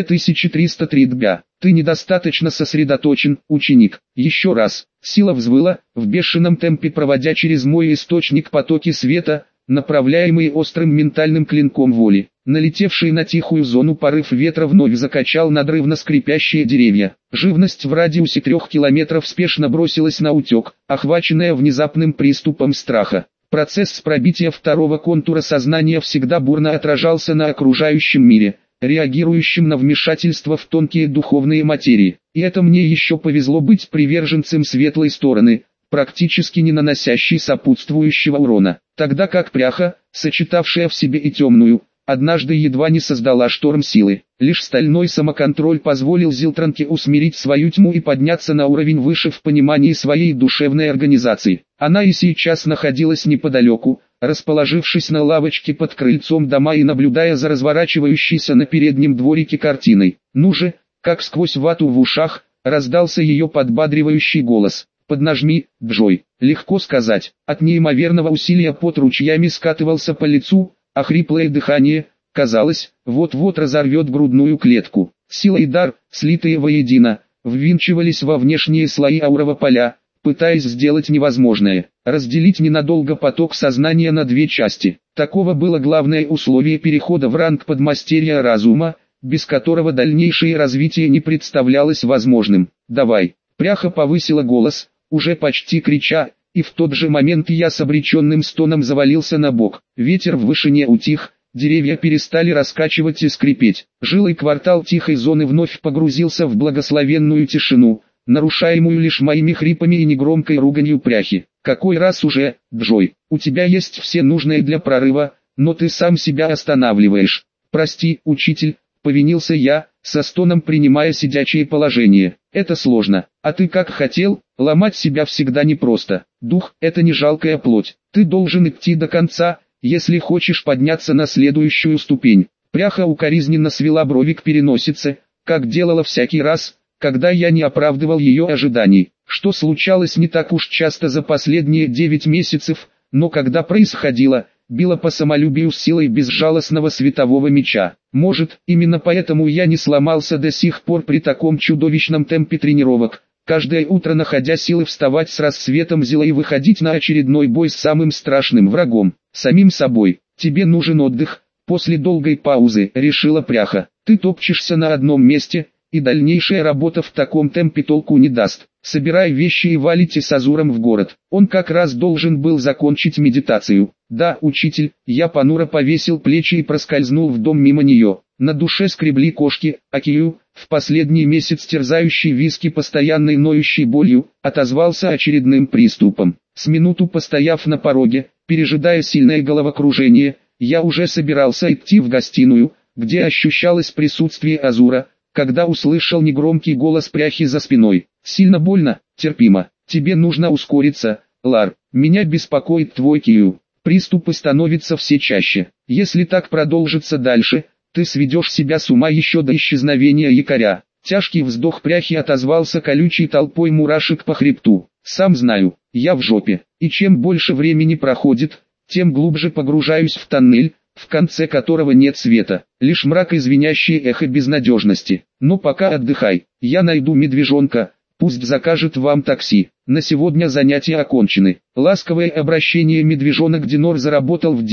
2303 дбя. Ты недостаточно сосредоточен, ученик. Еще раз. Сила взвыла, в бешеном темпе проводя через мой источник потоки света, направляемые острым ментальным клинком воли. Налетевший на тихую зону порыв ветра вновь закачал надрывно скрипящие деревья. Живность в радиусе 3 километров спешно бросилась на утек, охваченная внезапным приступом страха. Процесс пробития второго контура сознания всегда бурно отражался на окружающем мире, реагирующем на вмешательство в тонкие духовные материи. И это мне еще повезло быть приверженцем светлой стороны, практически не наносящей сопутствующего урона. Тогда как пряха, сочетавшая в себе и темную, однажды едва не создала шторм силы. Лишь стальной самоконтроль позволил Зилтранке усмирить свою тьму и подняться на уровень выше в понимании своей душевной организации. Она и сейчас находилась неподалеку, расположившись на лавочке под крыльцом дома и наблюдая за разворачивающейся на переднем дворике картиной. «Ну же», как сквозь вату в ушах, раздался ее подбадривающий голос. «Поднажми, Джой». Легко сказать. От неимоверного усилия пот ручьями скатывался по лицу, а хриплое дыхание, казалось, вот-вот разорвет грудную клетку. Сила и дар, слитые воедино, ввинчивались во внешние слои аурового поля, пытаясь сделать невозможное, разделить ненадолго поток сознания на две части. Таково было главное условие перехода в ранг подмастерья разума, без которого дальнейшее развитие не представлялось возможным. «Давай!» Пряха повысила голос, уже почти крича, и в тот же момент я с обреченным стоном завалился на бок. Ветер в вышине утих, деревья перестали раскачивать и скрипеть. Жилый квартал тихой зоны вновь погрузился в благословенную тишину, нарушаемую лишь моими хрипами и негромкой руганью пряхи. «Какой раз уже, Джой, у тебя есть все нужное для прорыва, но ты сам себя останавливаешь. Прости, учитель», — повинился я, со стоном принимая сидячее положение. «Это сложно, а ты как хотел, ломать себя всегда непросто. Дух — это не жалкая плоть, ты должен идти до конца, если хочешь подняться на следующую ступень». Пряха укоризненно свела брови к переносице, как делала всякий раз, когда я не оправдывал ее ожиданий, что случалось не так уж часто за последние 9 месяцев, но когда происходило, била по самолюбию с силой безжалостного светового меча. Может, именно поэтому я не сломался до сих пор при таком чудовищном темпе тренировок, каждое утро находя силы вставать с рассветом зила и выходить на очередной бой с самым страшным врагом, самим собой. «Тебе нужен отдых», после долгой паузы решила пряха. «Ты топчешься на одном месте, и дальнейшая работа в таком темпе толку не даст. Собирай вещи и валите с Азуром в город. Он как раз должен был закончить медитацию». «Да, учитель», я понуро повесил плечи и проскользнул в дом мимо нее. На душе скребли кошки, а Кию, в последний месяц терзающий виски постоянной ноющей болью, отозвался очередным приступом. С минуту постояв на пороге, пережидая сильное головокружение, я уже собирался идти в гостиную, где ощущалось присутствие Азура, когда услышал негромкий голос пряхи за спиной. «Сильно больно, терпимо. Тебе нужно ускориться, Лар. Меня беспокоит твой Кию. Приступы становятся все чаще. Если так продолжится дальше, ты сведешь себя с ума еще до исчезновения якоря». Тяжкий вздох пряхи отозвался колючей толпой мурашек по хребту. «Сам знаю, я в жопе, и чем больше времени проходит, тем глубже погружаюсь в тоннель, в конце которого нет света, лишь мрак и звенящее эхо безнадежности. Но пока отдыхай, я найду медвежонка, пусть закажет вам такси. На сегодня занятия окончены». Ласковое обращение медвежонок Динор заработал в день,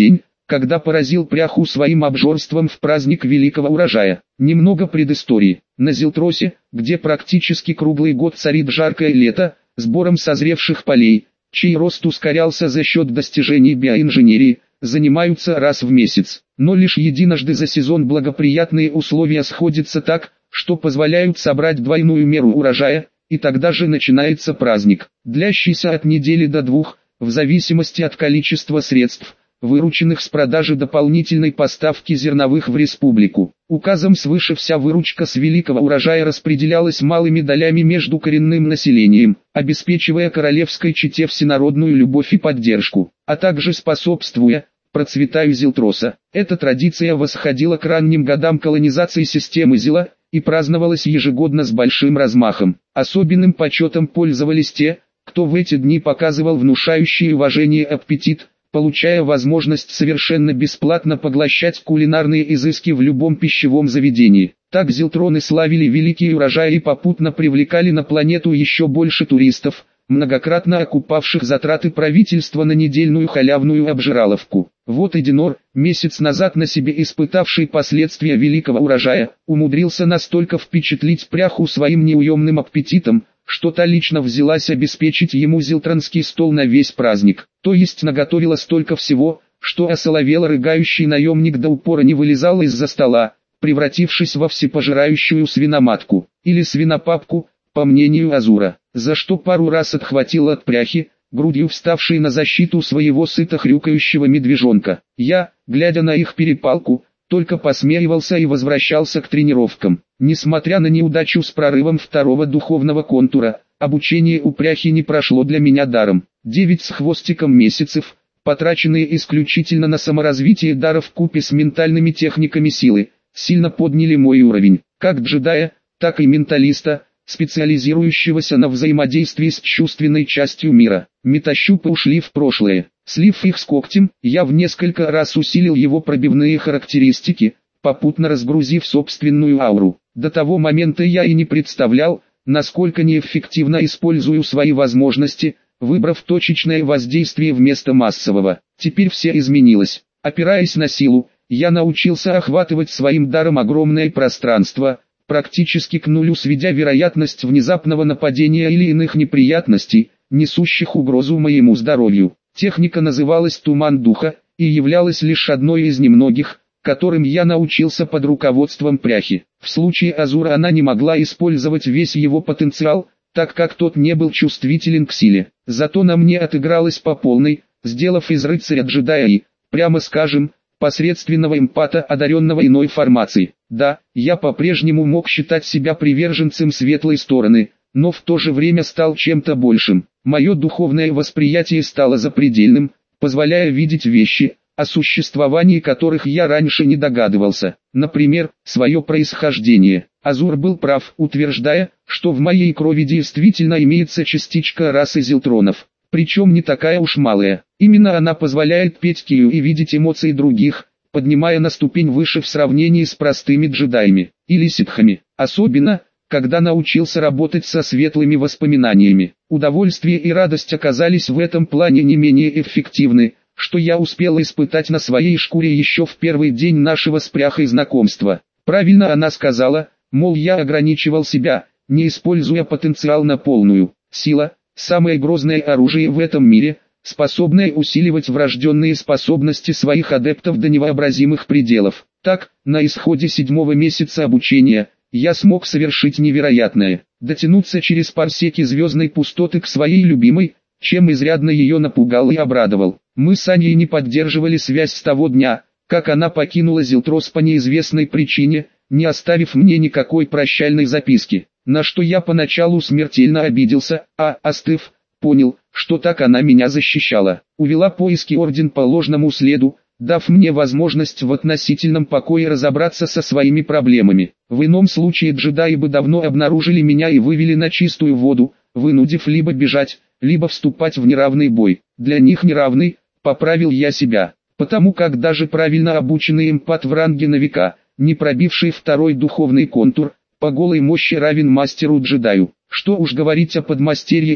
когда поразил пряху своим обжорством в праздник великого урожая. Немного предыстории. На Зилтросе, где практически круглый год царит жаркое лето, сбором созревших полей, чей рост ускорялся за счет достижений биоинженерии, занимаются раз в месяц. Но лишь единожды за сезон благоприятные условия сходятся так, что позволяют собрать двойную меру урожая, и тогда же начинается праздник, длящийся от недели до двух, в зависимости от количества средств, вырученных с продажи дополнительной поставки зерновых в республику. Указом свыше вся выручка с великого урожая распределялась малыми долями между коренным населением, обеспечивая королевской чете всенародную любовь и поддержку, а также способствуя процветаю Зилтроса. Эта традиция восходила к ранним годам колонизации системы Зила и праздновалась ежегодно с большим размахом. Особенным почетом пользовались те, кто в эти дни показывал внушающий уважение аппетит, получая возможность совершенно бесплатно поглощать кулинарные изыски в любом пищевом заведении. Так зилтроны славили великий урожай и попутно привлекали на планету еще больше туристов, многократно окупавших затраты правительства на недельную халявную обжираловку. Вот и Динор, месяц назад на себе испытавший последствия великого урожая, умудрился настолько впечатлить пряху своим неуемным аппетитом, что та лично взялась обеспечить ему зилтранский стол на весь праздник. То есть наготовила столько всего, что осоловело рыгающий наемник до упора не вылезал из-за стола, превратившись во всепожирающую свиноматку, или свинопапку, по мнению Азура, за что пару раз отхватил от пряхи, грудью вставшей на защиту своего сыто хрюкающего медвежонка. Я, глядя на их перепалку, только посмеивался и возвращался к тренировкам. Несмотря на неудачу с прорывом второго духовного контура, обучение у пряхи не прошло для меня даром. 9 с хвостиком месяцев, потраченные исключительно на саморазвитие дара вкупе с ментальными техниками силы, сильно подняли мой уровень, как джедая, так и менталиста, специализирующегося на взаимодействии с чувственной частью мира. Метащупы ушли в прошлое. Слив их с когтем, я в несколько раз усилил его пробивные характеристики, попутно разгрузив собственную ауру. До того момента я и не представлял, насколько неэффективно использую свои возможности, выбрав точечное воздействие вместо массового. Теперь все изменилось. Опираясь на силу, я научился охватывать своим даром огромное пространство, практически к нулю сведя вероятность внезапного нападения или иных неприятностей, несущих угрозу моему здоровью. Техника называлась «Туман духа» и являлась лишь одной из немногих, которым я научился под руководством пряхи. В случае Азура она не могла использовать весь его потенциал, так как тот не был чувствителен к силе. Зато на мне отыгралась по полной, сделав из рыцаря джедая и, прямо скажем, посредственного эмпата, одаренного иной формацией. Да, я по-прежнему мог считать себя приверженцем светлой стороны, но в то же время стал чем-то большим. Мое духовное восприятие стало запредельным, позволяя видеть вещи, о существовании которых я раньше не догадывался. Например, свое происхождение. Азур был прав, утверждая, что в моей крови действительно имеется частичка расы зилтронов. Причем не такая уж малая. Именно она позволяет петь кию и видеть эмоции других, поднимая на ступень выше в сравнении с простыми джедаями, или ситхами. Особенно, когда научился работать со светлыми воспоминаниями. Удовольствие и радость оказались в этом плане не менее эффективны, что я успел испытать на своей шкуре еще в первый день нашего с пряхой знакомства. Правильно она сказала, мол, я ограничивал себя, не используя потенциал на полную. Сила – самое грозное оружие в этом мире, способное усиливать врожденные способности своих адептов до невообразимых пределов. Так, на исходе 7-го месяца обучения, я смог совершить невероятное, дотянуться через парсеки звездной пустоты к своей любимой, чем изрядно ее напугал и обрадовал. Мы с Аней не поддерживали связь с того дня, как она покинула Зилтрос по неизвестной причине, не оставив мне никакой прощальной записки, на что я поначалу смертельно обиделся, а, остыв, понял, что так она меня защищала. Увела поиски орден по ложному следу, дав мне возможность в относительном покое разобраться со своими проблемами. В ином случае джедаи бы давно обнаружили меня и вывели на чистую воду, вынудив либо бежать, либо вступать в неравный бой. Для них неравный, поправил я себя, потому как даже правильно обученный эмпат в ранге новика, не пробивший второй духовный контур, по голой мощи равен мастеру-джедаю. Что уж говорить о подмастерье и,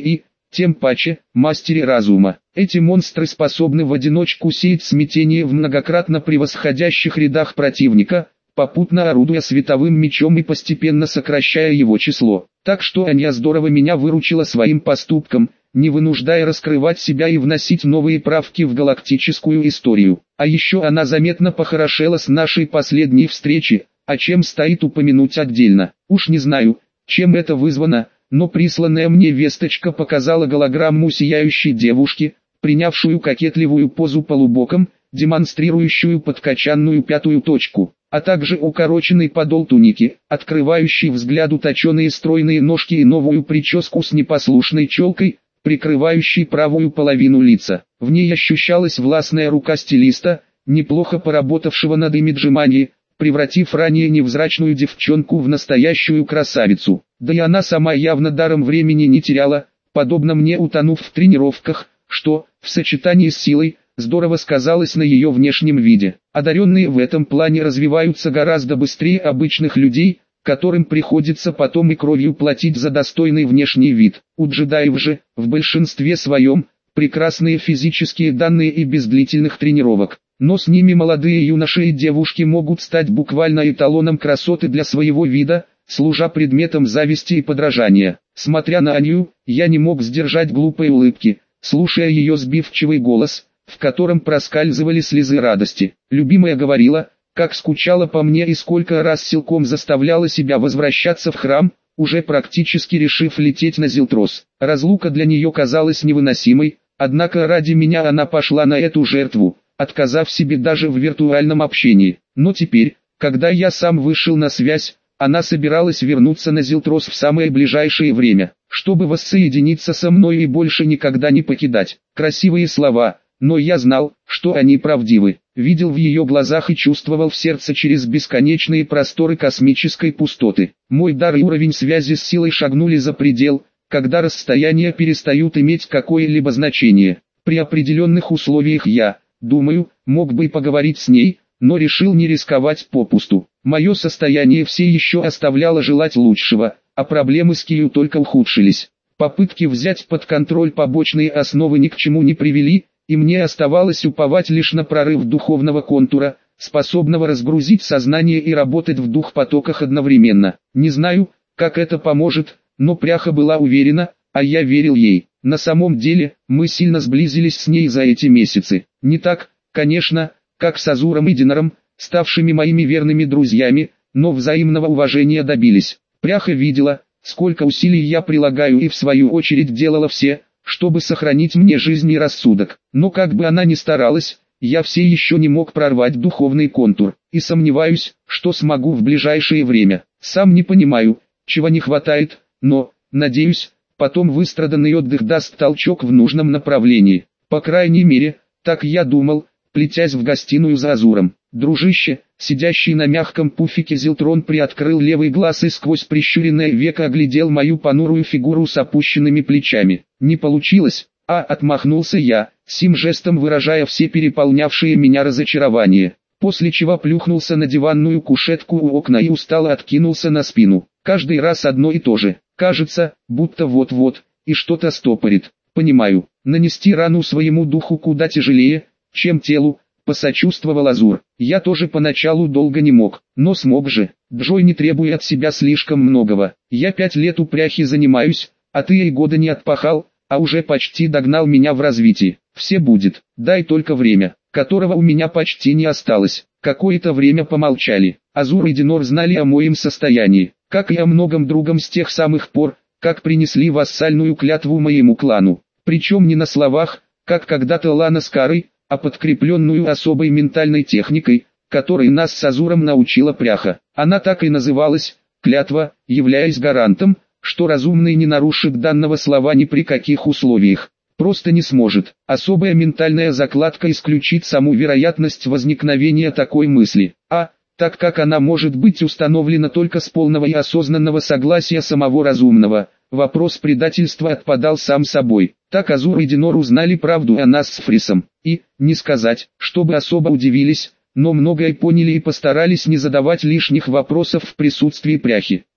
тем паче, мастере разума. Эти монстры способны в одиночку сеять смятение в многократно превосходящих рядах противника, попутно орудуя световым мечом и постепенно сокращая его число. Так что Аня здорово меня выручила своим поступком, не вынуждая раскрывать себя и вносить новые правки в галактическую историю. А еще она заметно похорошела с нашей последней встречи, о чем стоит упомянуть отдельно. Уж не знаю, чем это вызвано, но присланная мне весточка показала голограмму сияющей девушки, принявшую кокетливую позу полубоком, демонстрирующую подкачанную пятую точку, а также укороченный подол туники, открывающий взгляду точеные стройные ножки и новую прическу с непослушной челкой, прикрывающей правую половину лица. В ней ощущалась властная рука стилиста, неплохо поработавшего над имиджем Ани, превратив ранее невзрачную девчонку в настоящую красавицу. Да и она сама явно даром времени не теряла, подобно мне утонув в тренировках, что, в сочетании с силой, здорово сказалось на ее внешнем виде. Одаренные в этом плане развиваются гораздо быстрее обычных людей, которым приходится потом и кровью платить за достойный внешний вид. У джедаев же, в большинстве своем, прекрасные физические данные и без длительных тренировок. Но с ними молодые юноши и девушки могут стать буквально эталоном красоты для своего вида, служа предметом зависти и подражания. Смотря на Аню, я не мог сдержать глупой улыбки, слушая ее сбивчивый голос, в котором проскальзывали слезы радости. Любимая говорила, как скучала по мне и сколько раз силком заставляла себя возвращаться в храм, уже практически решив лететь на Зилтрос. Разлука для нее казалась невыносимой, однако ради меня она пошла на эту жертву, отказав себе даже в виртуальном общении. Но теперь, когда я сам вышел на связь, она собиралась вернуться на Зилтрос в самое ближайшее время, чтобы воссоединиться со мной и больше никогда не покидать. Красивые слова, но я знал, что они правдивы. Видел в ее глазах и чувствовал в сердце через бесконечные просторы космической пустоты. Мой дар и уровень связи с силой шагнули за предел, когда расстояния перестают иметь какое-либо значение. При определенных условиях я, думаю, мог бы и поговорить с ней, но решил не рисковать попусту. Мое состояние все еще оставляло желать лучшего, а проблемы с Кию только ухудшились. Попытки взять под контроль побочные основы ни к чему не привели, и мне оставалось уповать лишь на прорыв духовного контура, способного разгрузить сознание и работать в двух потоках одновременно. Не знаю, как это поможет, но пряха была уверена, а я верил ей. На самом деле, мы сильно сблизились с ней за эти месяцы. Не так, конечно, как с Азуром и Динаром, ставшими моими верными друзьями, но взаимного уважения добились. Пряха видела, сколько усилий я прилагаю, и в свою очередь делала все, чтобы сохранить мне жизнь и рассудок. Но как бы она ни старалась, я все еще не мог прорвать духовный контур, и сомневаюсь, что смогу в ближайшее время. Сам не понимаю, чего не хватает, но, надеюсь, потом выстраданный отдых даст толчок в нужном направлении. По крайней мере, так я думал, плетясь в гостиную за Азуром. Дружище, сидящий на мягком пуфике Зилтрон, приоткрыл левый глаз и сквозь прищуренное веко оглядел мою понурую фигуру с опущенными плечами. Не получилось, отмахнулся я, сим жестом выражая все переполнявшие меня разочарование, после чего плюхнулся на диванную кушетку у окна и устало откинулся на спину. Каждый раз одно и то же, кажется, будто вот-вот, и что-то стопорит. Понимаю, нанести рану своему духу куда тяжелее, чем телу, посочувствовал Азур. Я тоже поначалу долго не мог, но смог же. Джой, не требуй от себя слишком многого. Я 5 лет у пряхи занимаюсь, а ты и года не отпахал, а уже почти догнал меня в развитии. Все будет, дай только время, которого у меня почти не осталось. Какое-то время помолчали. Азур и Динор знали о моем состоянии, как и о многом другом с тех самых пор, как принесли вассальную клятву моему клану. Причем не на словах, как когда-то Лана с Карой, а подкрепленную особой ментальной техникой, которой нас с Азуром научила пряха. Она так и называлась «клятва», являясь гарантом, что разумный не нарушит данного слова ни при каких условиях. Просто не сможет. Особая ментальная закладка исключит саму вероятность возникновения такой мысли. Так как она может быть установлена только с полного и осознанного согласия самого разумного, вопрос предательства отпадал сам собой. Так Азур и Динор узнали правду о нас с Фрисом. И, не сказать, чтобы особо удивились, но многое поняли и постарались не задавать лишних вопросов в присутствии пряхи.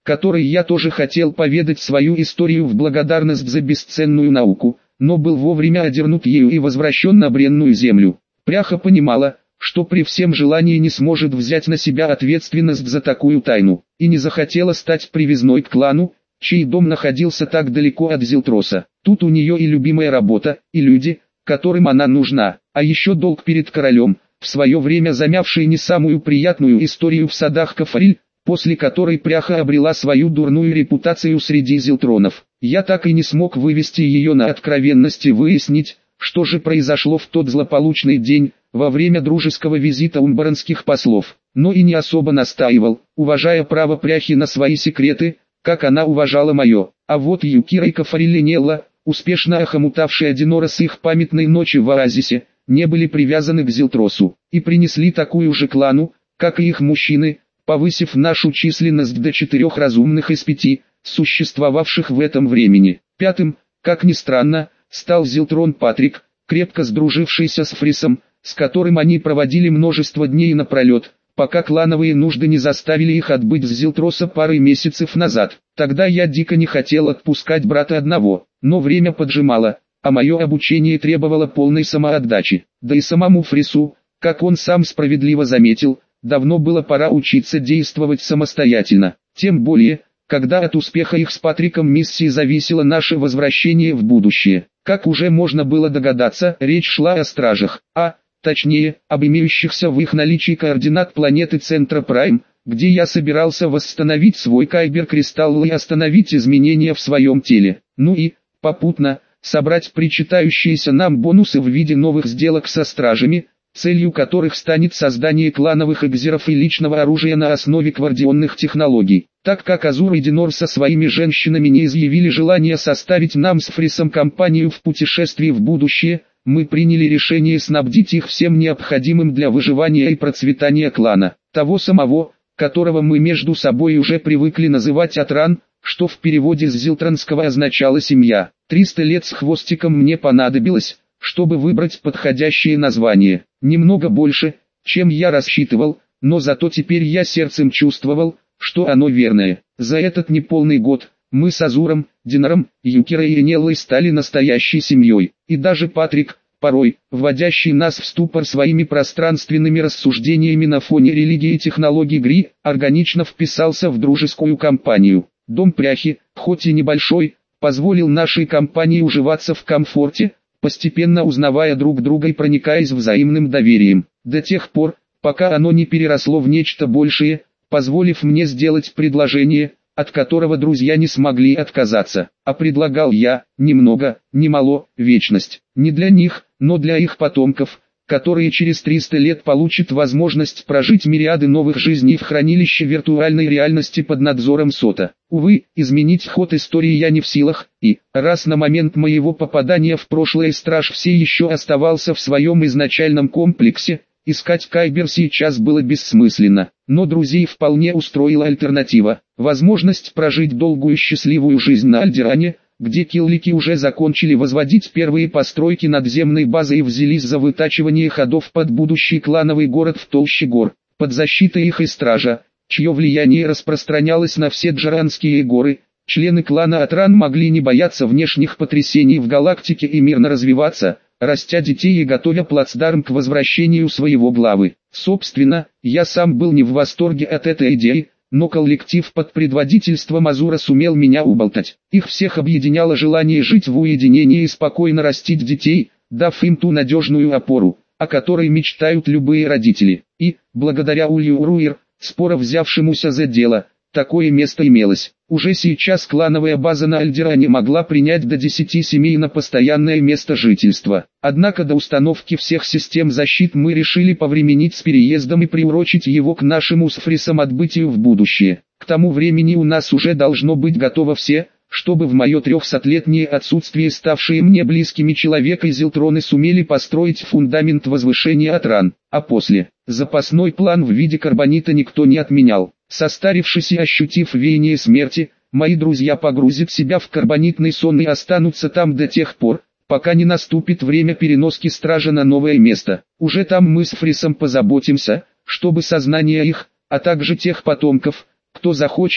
которой я тоже хотел поведать свою историю в благодарность за бесценную науку, но был вовремя одернут ею и возвращен на бренную землю. Пряха понимала, что при всем желании не сможет взять на себя ответственность за такую тайну, и не захотела стать привязной к клану, чей дом находился так далеко от Зилтроса. Тут у нее и любимая работа, и люди, которым она нужна, а еще долг перед королем, в свое время замявший не самую приятную историю в садах Кафариль, после которой Пряха обрела свою дурную репутацию среди зилтронов. Я так и не смог вывести ее на откровенность и выяснить, что же произошло в тот злополучный день, во время дружеского визита умбаранских послов, но и не особо настаивал, уважая право Пряхи на свои секреты, как она уважала мое. А вот Юкира и Кафарилинелла, успешно охомутавшие Одинора с их памятной ночи в оазисе, не были привязаны к Зилтросу, и принесли такую же клану, как и их мужчины, повысив нашу численность до 4 разумных из 5, существовавших в этом времени. Пятым, как ни странно, стал Зилтрон Патрик, крепко сдружившийся с Фрисом, с которым они проводили множество дней напролет, пока клановые нужды не заставили их отбыть с Зилтроса парой месяцев назад. Тогда я дико не хотел отпускать брата одного, но время поджимало, а мое обучение требовало полной самоотдачи. Да и самому Фрису, как он сам справедливо заметил, давно было пора учиться действовать самостоятельно. Тем более, когда от успеха их с Патриком миссии зависело наше возвращение в будущее. Как уже можно было догадаться, речь шла о стражах, точнее, об имеющихся в их наличии координат планеты Центра Прайм, где я собирался восстановить свой Кайбер-кристалл и остановить изменения в своем теле. Ну и, попутно, собрать причитающиеся нам бонусы в виде новых сделок со стражами, целью которых станет создание клановых экзеров и личного оружия на основе гвардионных технологий. Так как Азур и Динор со своими женщинами не изъявили желания составить нам с Фрисом компанию в путешествии в будущее, мы приняли решение снабдить их всем необходимым для выживания и процветания клана, того самого, которого мы между собой уже привыкли называть Атран, что в переводе с зилтранского означало «семья». 300 лет с хвостиком мне понадобилось, чтобы выбрать подходящее название. Немного больше, чем я рассчитывал, но зато теперь я сердцем чувствовал, что оно верное. За этот неполный год мы с Азуром, Динором, Юкирой и Энеллой стали настоящей семьей, и даже Патрик, порой, вводящий нас в ступор своими пространственными рассуждениями на фоне религии и технологий Гри, органично вписался в дружескую компанию. Дом Пряхи, хоть и небольшой, позволил нашей компании уживаться в комфорте, постепенно узнавая друг друга и проникаясь взаимным доверием, до тех пор, пока оно не переросло в нечто большее, позволив мне сделать предложение, от которого друзья не смогли отказаться. А предлагал я, ни много, ни мало, вечность. Не для них, но для их потомков, которые через 300 лет получат возможность прожить мириады новых жизней в хранилище виртуальной реальности под надзором Сота. Увы, изменить ход истории я не в силах, и, раз на момент моего попадания в прошлое страж все еще оставался в своем изначальном комплексе, искать Кайбер сейчас было бессмысленно. Но друзей вполне устроила альтернатива, возможность прожить долгую счастливую жизнь на Альдеране, где киллики уже закончили возводить первые постройки надземной базы и взялись за вытачивание ходов под будущий клановый город в толще гор, под защитой их и стража, чье влияние распространялось на все джаранские горы. Члены клана Атран могли не бояться внешних потрясений в галактике и мирно развиваться, растя детей и готовя плацдарм к возвращению своего главы. Собственно, я сам был не в восторге от этой идеи, но коллектив под предводительством Азура сумел меня уболтать. Их всех объединяло желание жить в уединении и спокойно растить детей, дав им ту надежную опору, о которой мечтают любые родители. И, благодаря Улью Руир, споро взявшемуся за дело, такое место имелось. Уже сейчас клановая база на Альдеране могла принять до 10 семей на постоянное место жительства. Однако до установки всех систем защит мы решили повременить с переездом и приурочить его к нашему с Фрисом отбытию в будущее. К тому времени у нас уже должно быть готово все, чтобы в мое 300-летнее отсутствие ставшие мне близкими человек и зилтроны сумели построить фундамент возвышения Атран. А после, запасной план в виде карбонита никто не отменял. Состарившись и ощутив веяние смерти, мои друзья погрузят себя в карбонитный сон и останутся там до тех пор, пока не наступит время переноски стража на новое место. Уже там мы с Фрисом позаботимся, чтобы сознание их, а также тех потомков, кто захочет,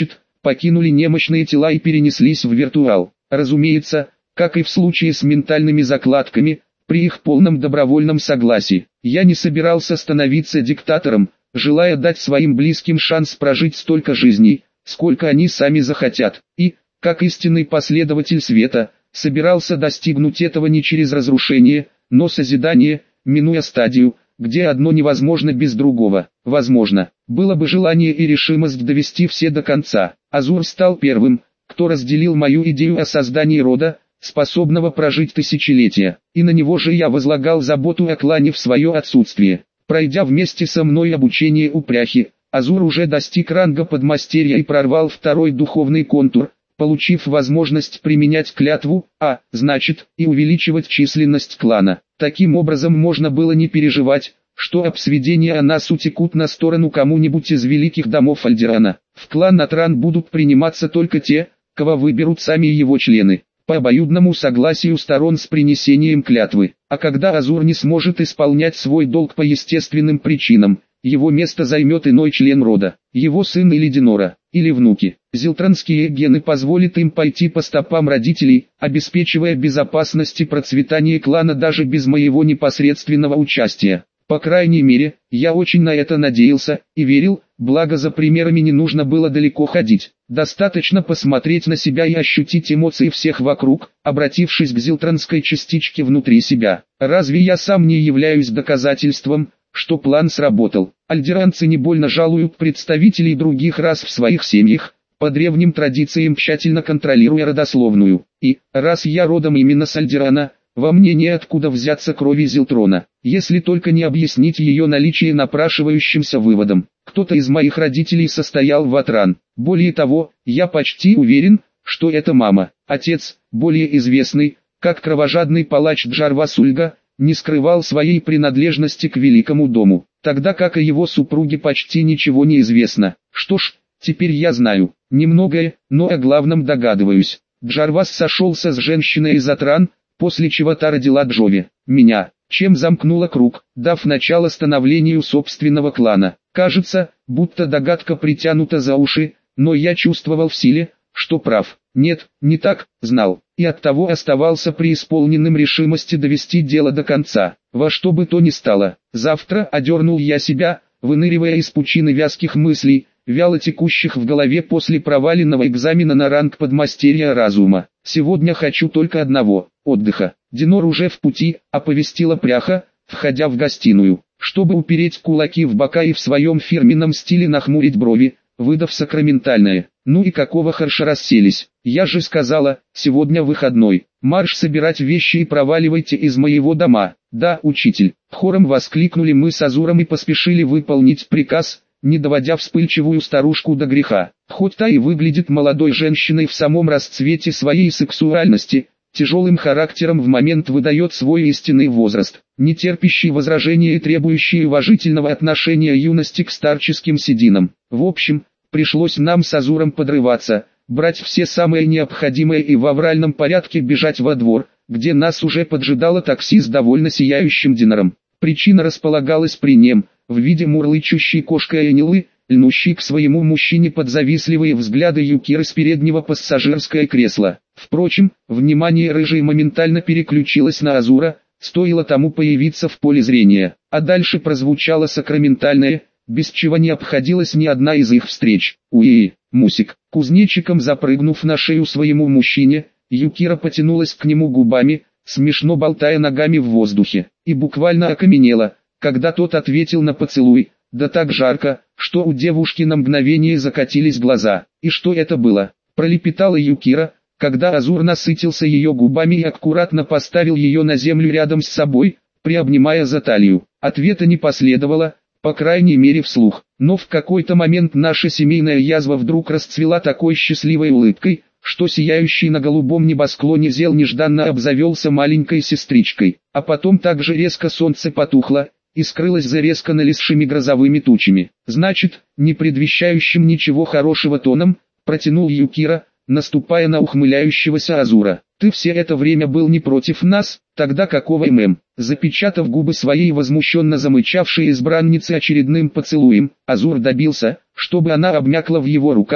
покинули немощные тела и перенеслись в виртуал. Разумеется, как и в случае с ментальными закладками, при их полном добровольном согласии. Я не собирался становиться диктатором, желая дать своим близким шанс прожить столько жизней, сколько они сами захотят, и, как истинный последователь света, собирался достигнуть этого не через разрушение, но созидание, минуя стадию, где одно невозможно без другого. Возможно, было бы желание и решимость довести все до конца. Азур стал первым, кто разделил мою идею о создании рода, способного прожить тысячелетия, и на него же я возлагал заботу о клане в свое отсутствие. Пройдя вместе со мной обучение у пряхи, Азур уже достиг ранга подмастерья и прорвал второй духовный контур, получив возможность применять клятву, а, значит, и увеличивать численность клана. Таким образом можно было не переживать, что обсведения о нас утекут на сторону кому-нибудь из великих домов Альдерана. В клан Атран будут приниматься только те, кого выберут сами его члены, по обоюдному согласию сторон с принесением клятвы. А когда Азур не сможет исполнять свой долг по естественным причинам, его место займет иной член рода, его сын или Динора, или внуки. Зилтранские гены позволят им пойти по стопам родителей, обеспечивая безопасность и процветание клана даже без моего непосредственного участия. По крайней мере, я очень на это надеялся и верил, благо за примерами не нужно было далеко ходить. Достаточно посмотреть на себя и ощутить эмоции всех вокруг, обратившись к зилтранской частичке внутри себя. Разве я сам не являюсь доказательством, что план сработал? Альдеранцы не больно жалуют представителей других рас в своих семьях, по древним традициям тщательно контролируя родословную. И, раз я родом именно с Альдерана, во мне неоткуда взяться крови Зилтрона, если только не объяснить ее наличие напрашивающимся выводом. Кто-то из моих родителей состоял в Атран. Более того, я почти уверен, что это мама. Отец, более известный, как кровожадный палач Джарвасульга, не скрывал своей принадлежности к великому дому, тогда как о его супруге почти ничего не известно. Что ж, теперь я знаю немногое, но о главном догадываюсь. Джарвас сошелся с женщиной из Атран, после чего та родила Джови, меня, чем замкнула круг, дав начало становлению собственного клана. Кажется, будто догадка притянута за уши, но я чувствовал в силе, что прав. Нет, не так, знал, и оттого оставался преисполненным решимости довести дело до конца, во что бы то ни стало. Завтра одернул я себя, выныривая из пучины вязких мыслей, вяло текущих в голове после проваленного экзамена на ранг подмастерья разума. Сегодня хочу только одного – отдыха. Динор уже в пути, оповестила пряха, входя в гостиную, чтобы упереть кулаки в бока и в своем фирменном стиле нахмурить брови, выдав сакраментальное. Ну и какого харша расселись? Я же сказала, сегодня выходной. Марш собирать вещи и проваливайте из моего дома. Да, учитель. Хором воскликнули мы с Азуром и поспешили выполнить приказ, не доводя вспыльчивую старушку до греха. Хоть та и выглядит молодой женщиной в самом расцвете своей сексуальности, тяжелым характером в момент выдает свой истинный возраст, не терпящий возражения и требующий уважительного отношения юности к старческим сединам. В общем, пришлось нам с Азуром подрываться, брать все самое необходимое и в авральном порядке бежать во двор, где нас уже поджидало такси с довольно сияющим Динором. Причина располагалась при нем, в виде мурлычущей кошкой Анилы, льнущей к своему мужчине под завистливые взгляды Юкиры с переднего пассажирское кресло. Впрочем, внимание рыжей моментально переключилось на Азура, стоило тому появиться в поле зрения, а дальше прозвучало сакраментальное, без чего не обходилась ни одна из их встреч. Уи, Мусик. Кузнечиком запрыгнув на шею своему мужчине, Юкира потянулась к нему губами, смешно болтая ногами в воздухе, и буквально окаменела, когда тот ответил на поцелуй, да так жарко, что у девушки на мгновение закатились глаза. И что это было? Пролепетала Юкира, когда Азур насытился ее губами и аккуратно поставил ее на землю рядом с собой, приобнимая за талию. Ответа не последовало, по крайней мере вслух, но в какой-то момент наша семейная язва вдруг расцвела такой счастливой улыбкой, что сияющий на голубом небосклоне зел нежданно обзавелся маленькой сестричкой, а потом так же резко солнце потухло и скрылось за резко налезшими грозовыми тучами. Значит, не предвещающим ничего хорошего тоном, протянул Юкира, наступая на ухмыляющегося Азура. Ты все это время был не против нас, тогда какого ММ? Запечатав губы своей возмущенно замычавшей избранницы очередным поцелуем, Азур добился, чтобы она обмякла в его руках,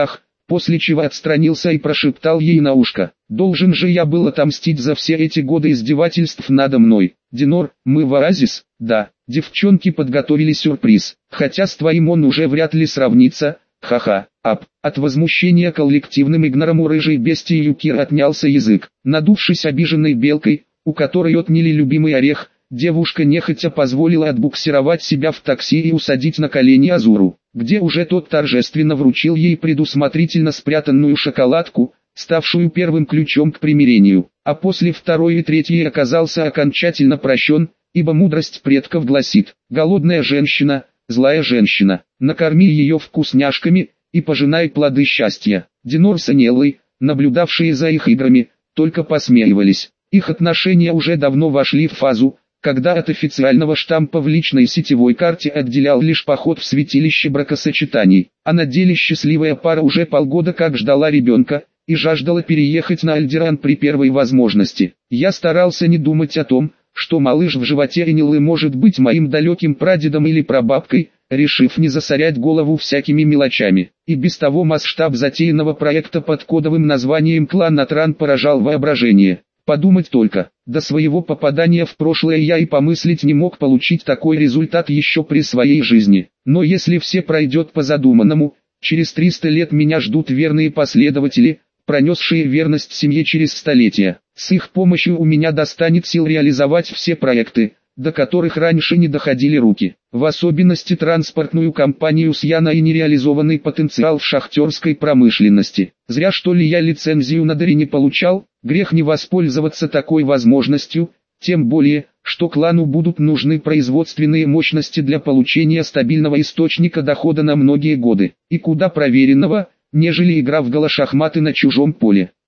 после чего отстранился и прошептал ей на ушко: «Должен же я был отомстить за все эти годы издевательств надо мной. Динор, мы в Оазис?» «Да». Девчонки подготовили сюрприз, хотя с твоим он уже вряд ли сравнится. Ха-ха. От возмущения коллективным игнором у рыжей бестии Юкир отнялся язык. Надувшись обиженной белкой, у которой отняли любимый орех, девушка нехотя позволила отбуксировать себя в такси и усадить на колени Азуру, где уже тот торжественно вручил ей предусмотрительно спрятанную шоколадку, ставшую первым ключом к примирению, а после второй и третьей оказался окончательно прощен, ибо мудрость предков гласит: голодная женщина, злая женщина, накорми ее вкусняшками и пожинай плоды счастья. Динор с Анеллой, наблюдавшие за их играми, только посмеивались. Их отношения уже давно вошли в фазу, когда от официального штампа в личной сетевой карте отделял лишь поход в святилище бракосочетаний, а на деле счастливая пара уже полгода как ждала ребенка и жаждала переехать на Альдеран при первой возможности. Я старался не думать о том, что малыш в животе Энилы может быть моим далеким прадедом или прабабкой, решив не засорять голову всякими мелочами. И без того масштаб затеянного проекта под кодовым названием «Клан Атран» поражал воображение. Подумать только, до своего попадания в прошлое я и помыслить не мог получить такой результат еще при своей жизни. Но если все пройдет по задуманному, через 300 лет меня ждут верные последователи, пронесшие верность семье через столетия. С их помощью у меня достанет сил реализовать все проекты, до которых раньше не доходили руки. В особенности транспортную компанию с Яна и нереализованный потенциал в шахтерской промышленности. Зря что ли я лицензию на Дари не получал, грех не воспользоваться такой возможностью, тем более, что клану будут нужны производственные мощности для получения стабильного источника дохода на многие годы, и куда проверенного, нежели игра в голошахматы на чужом поле.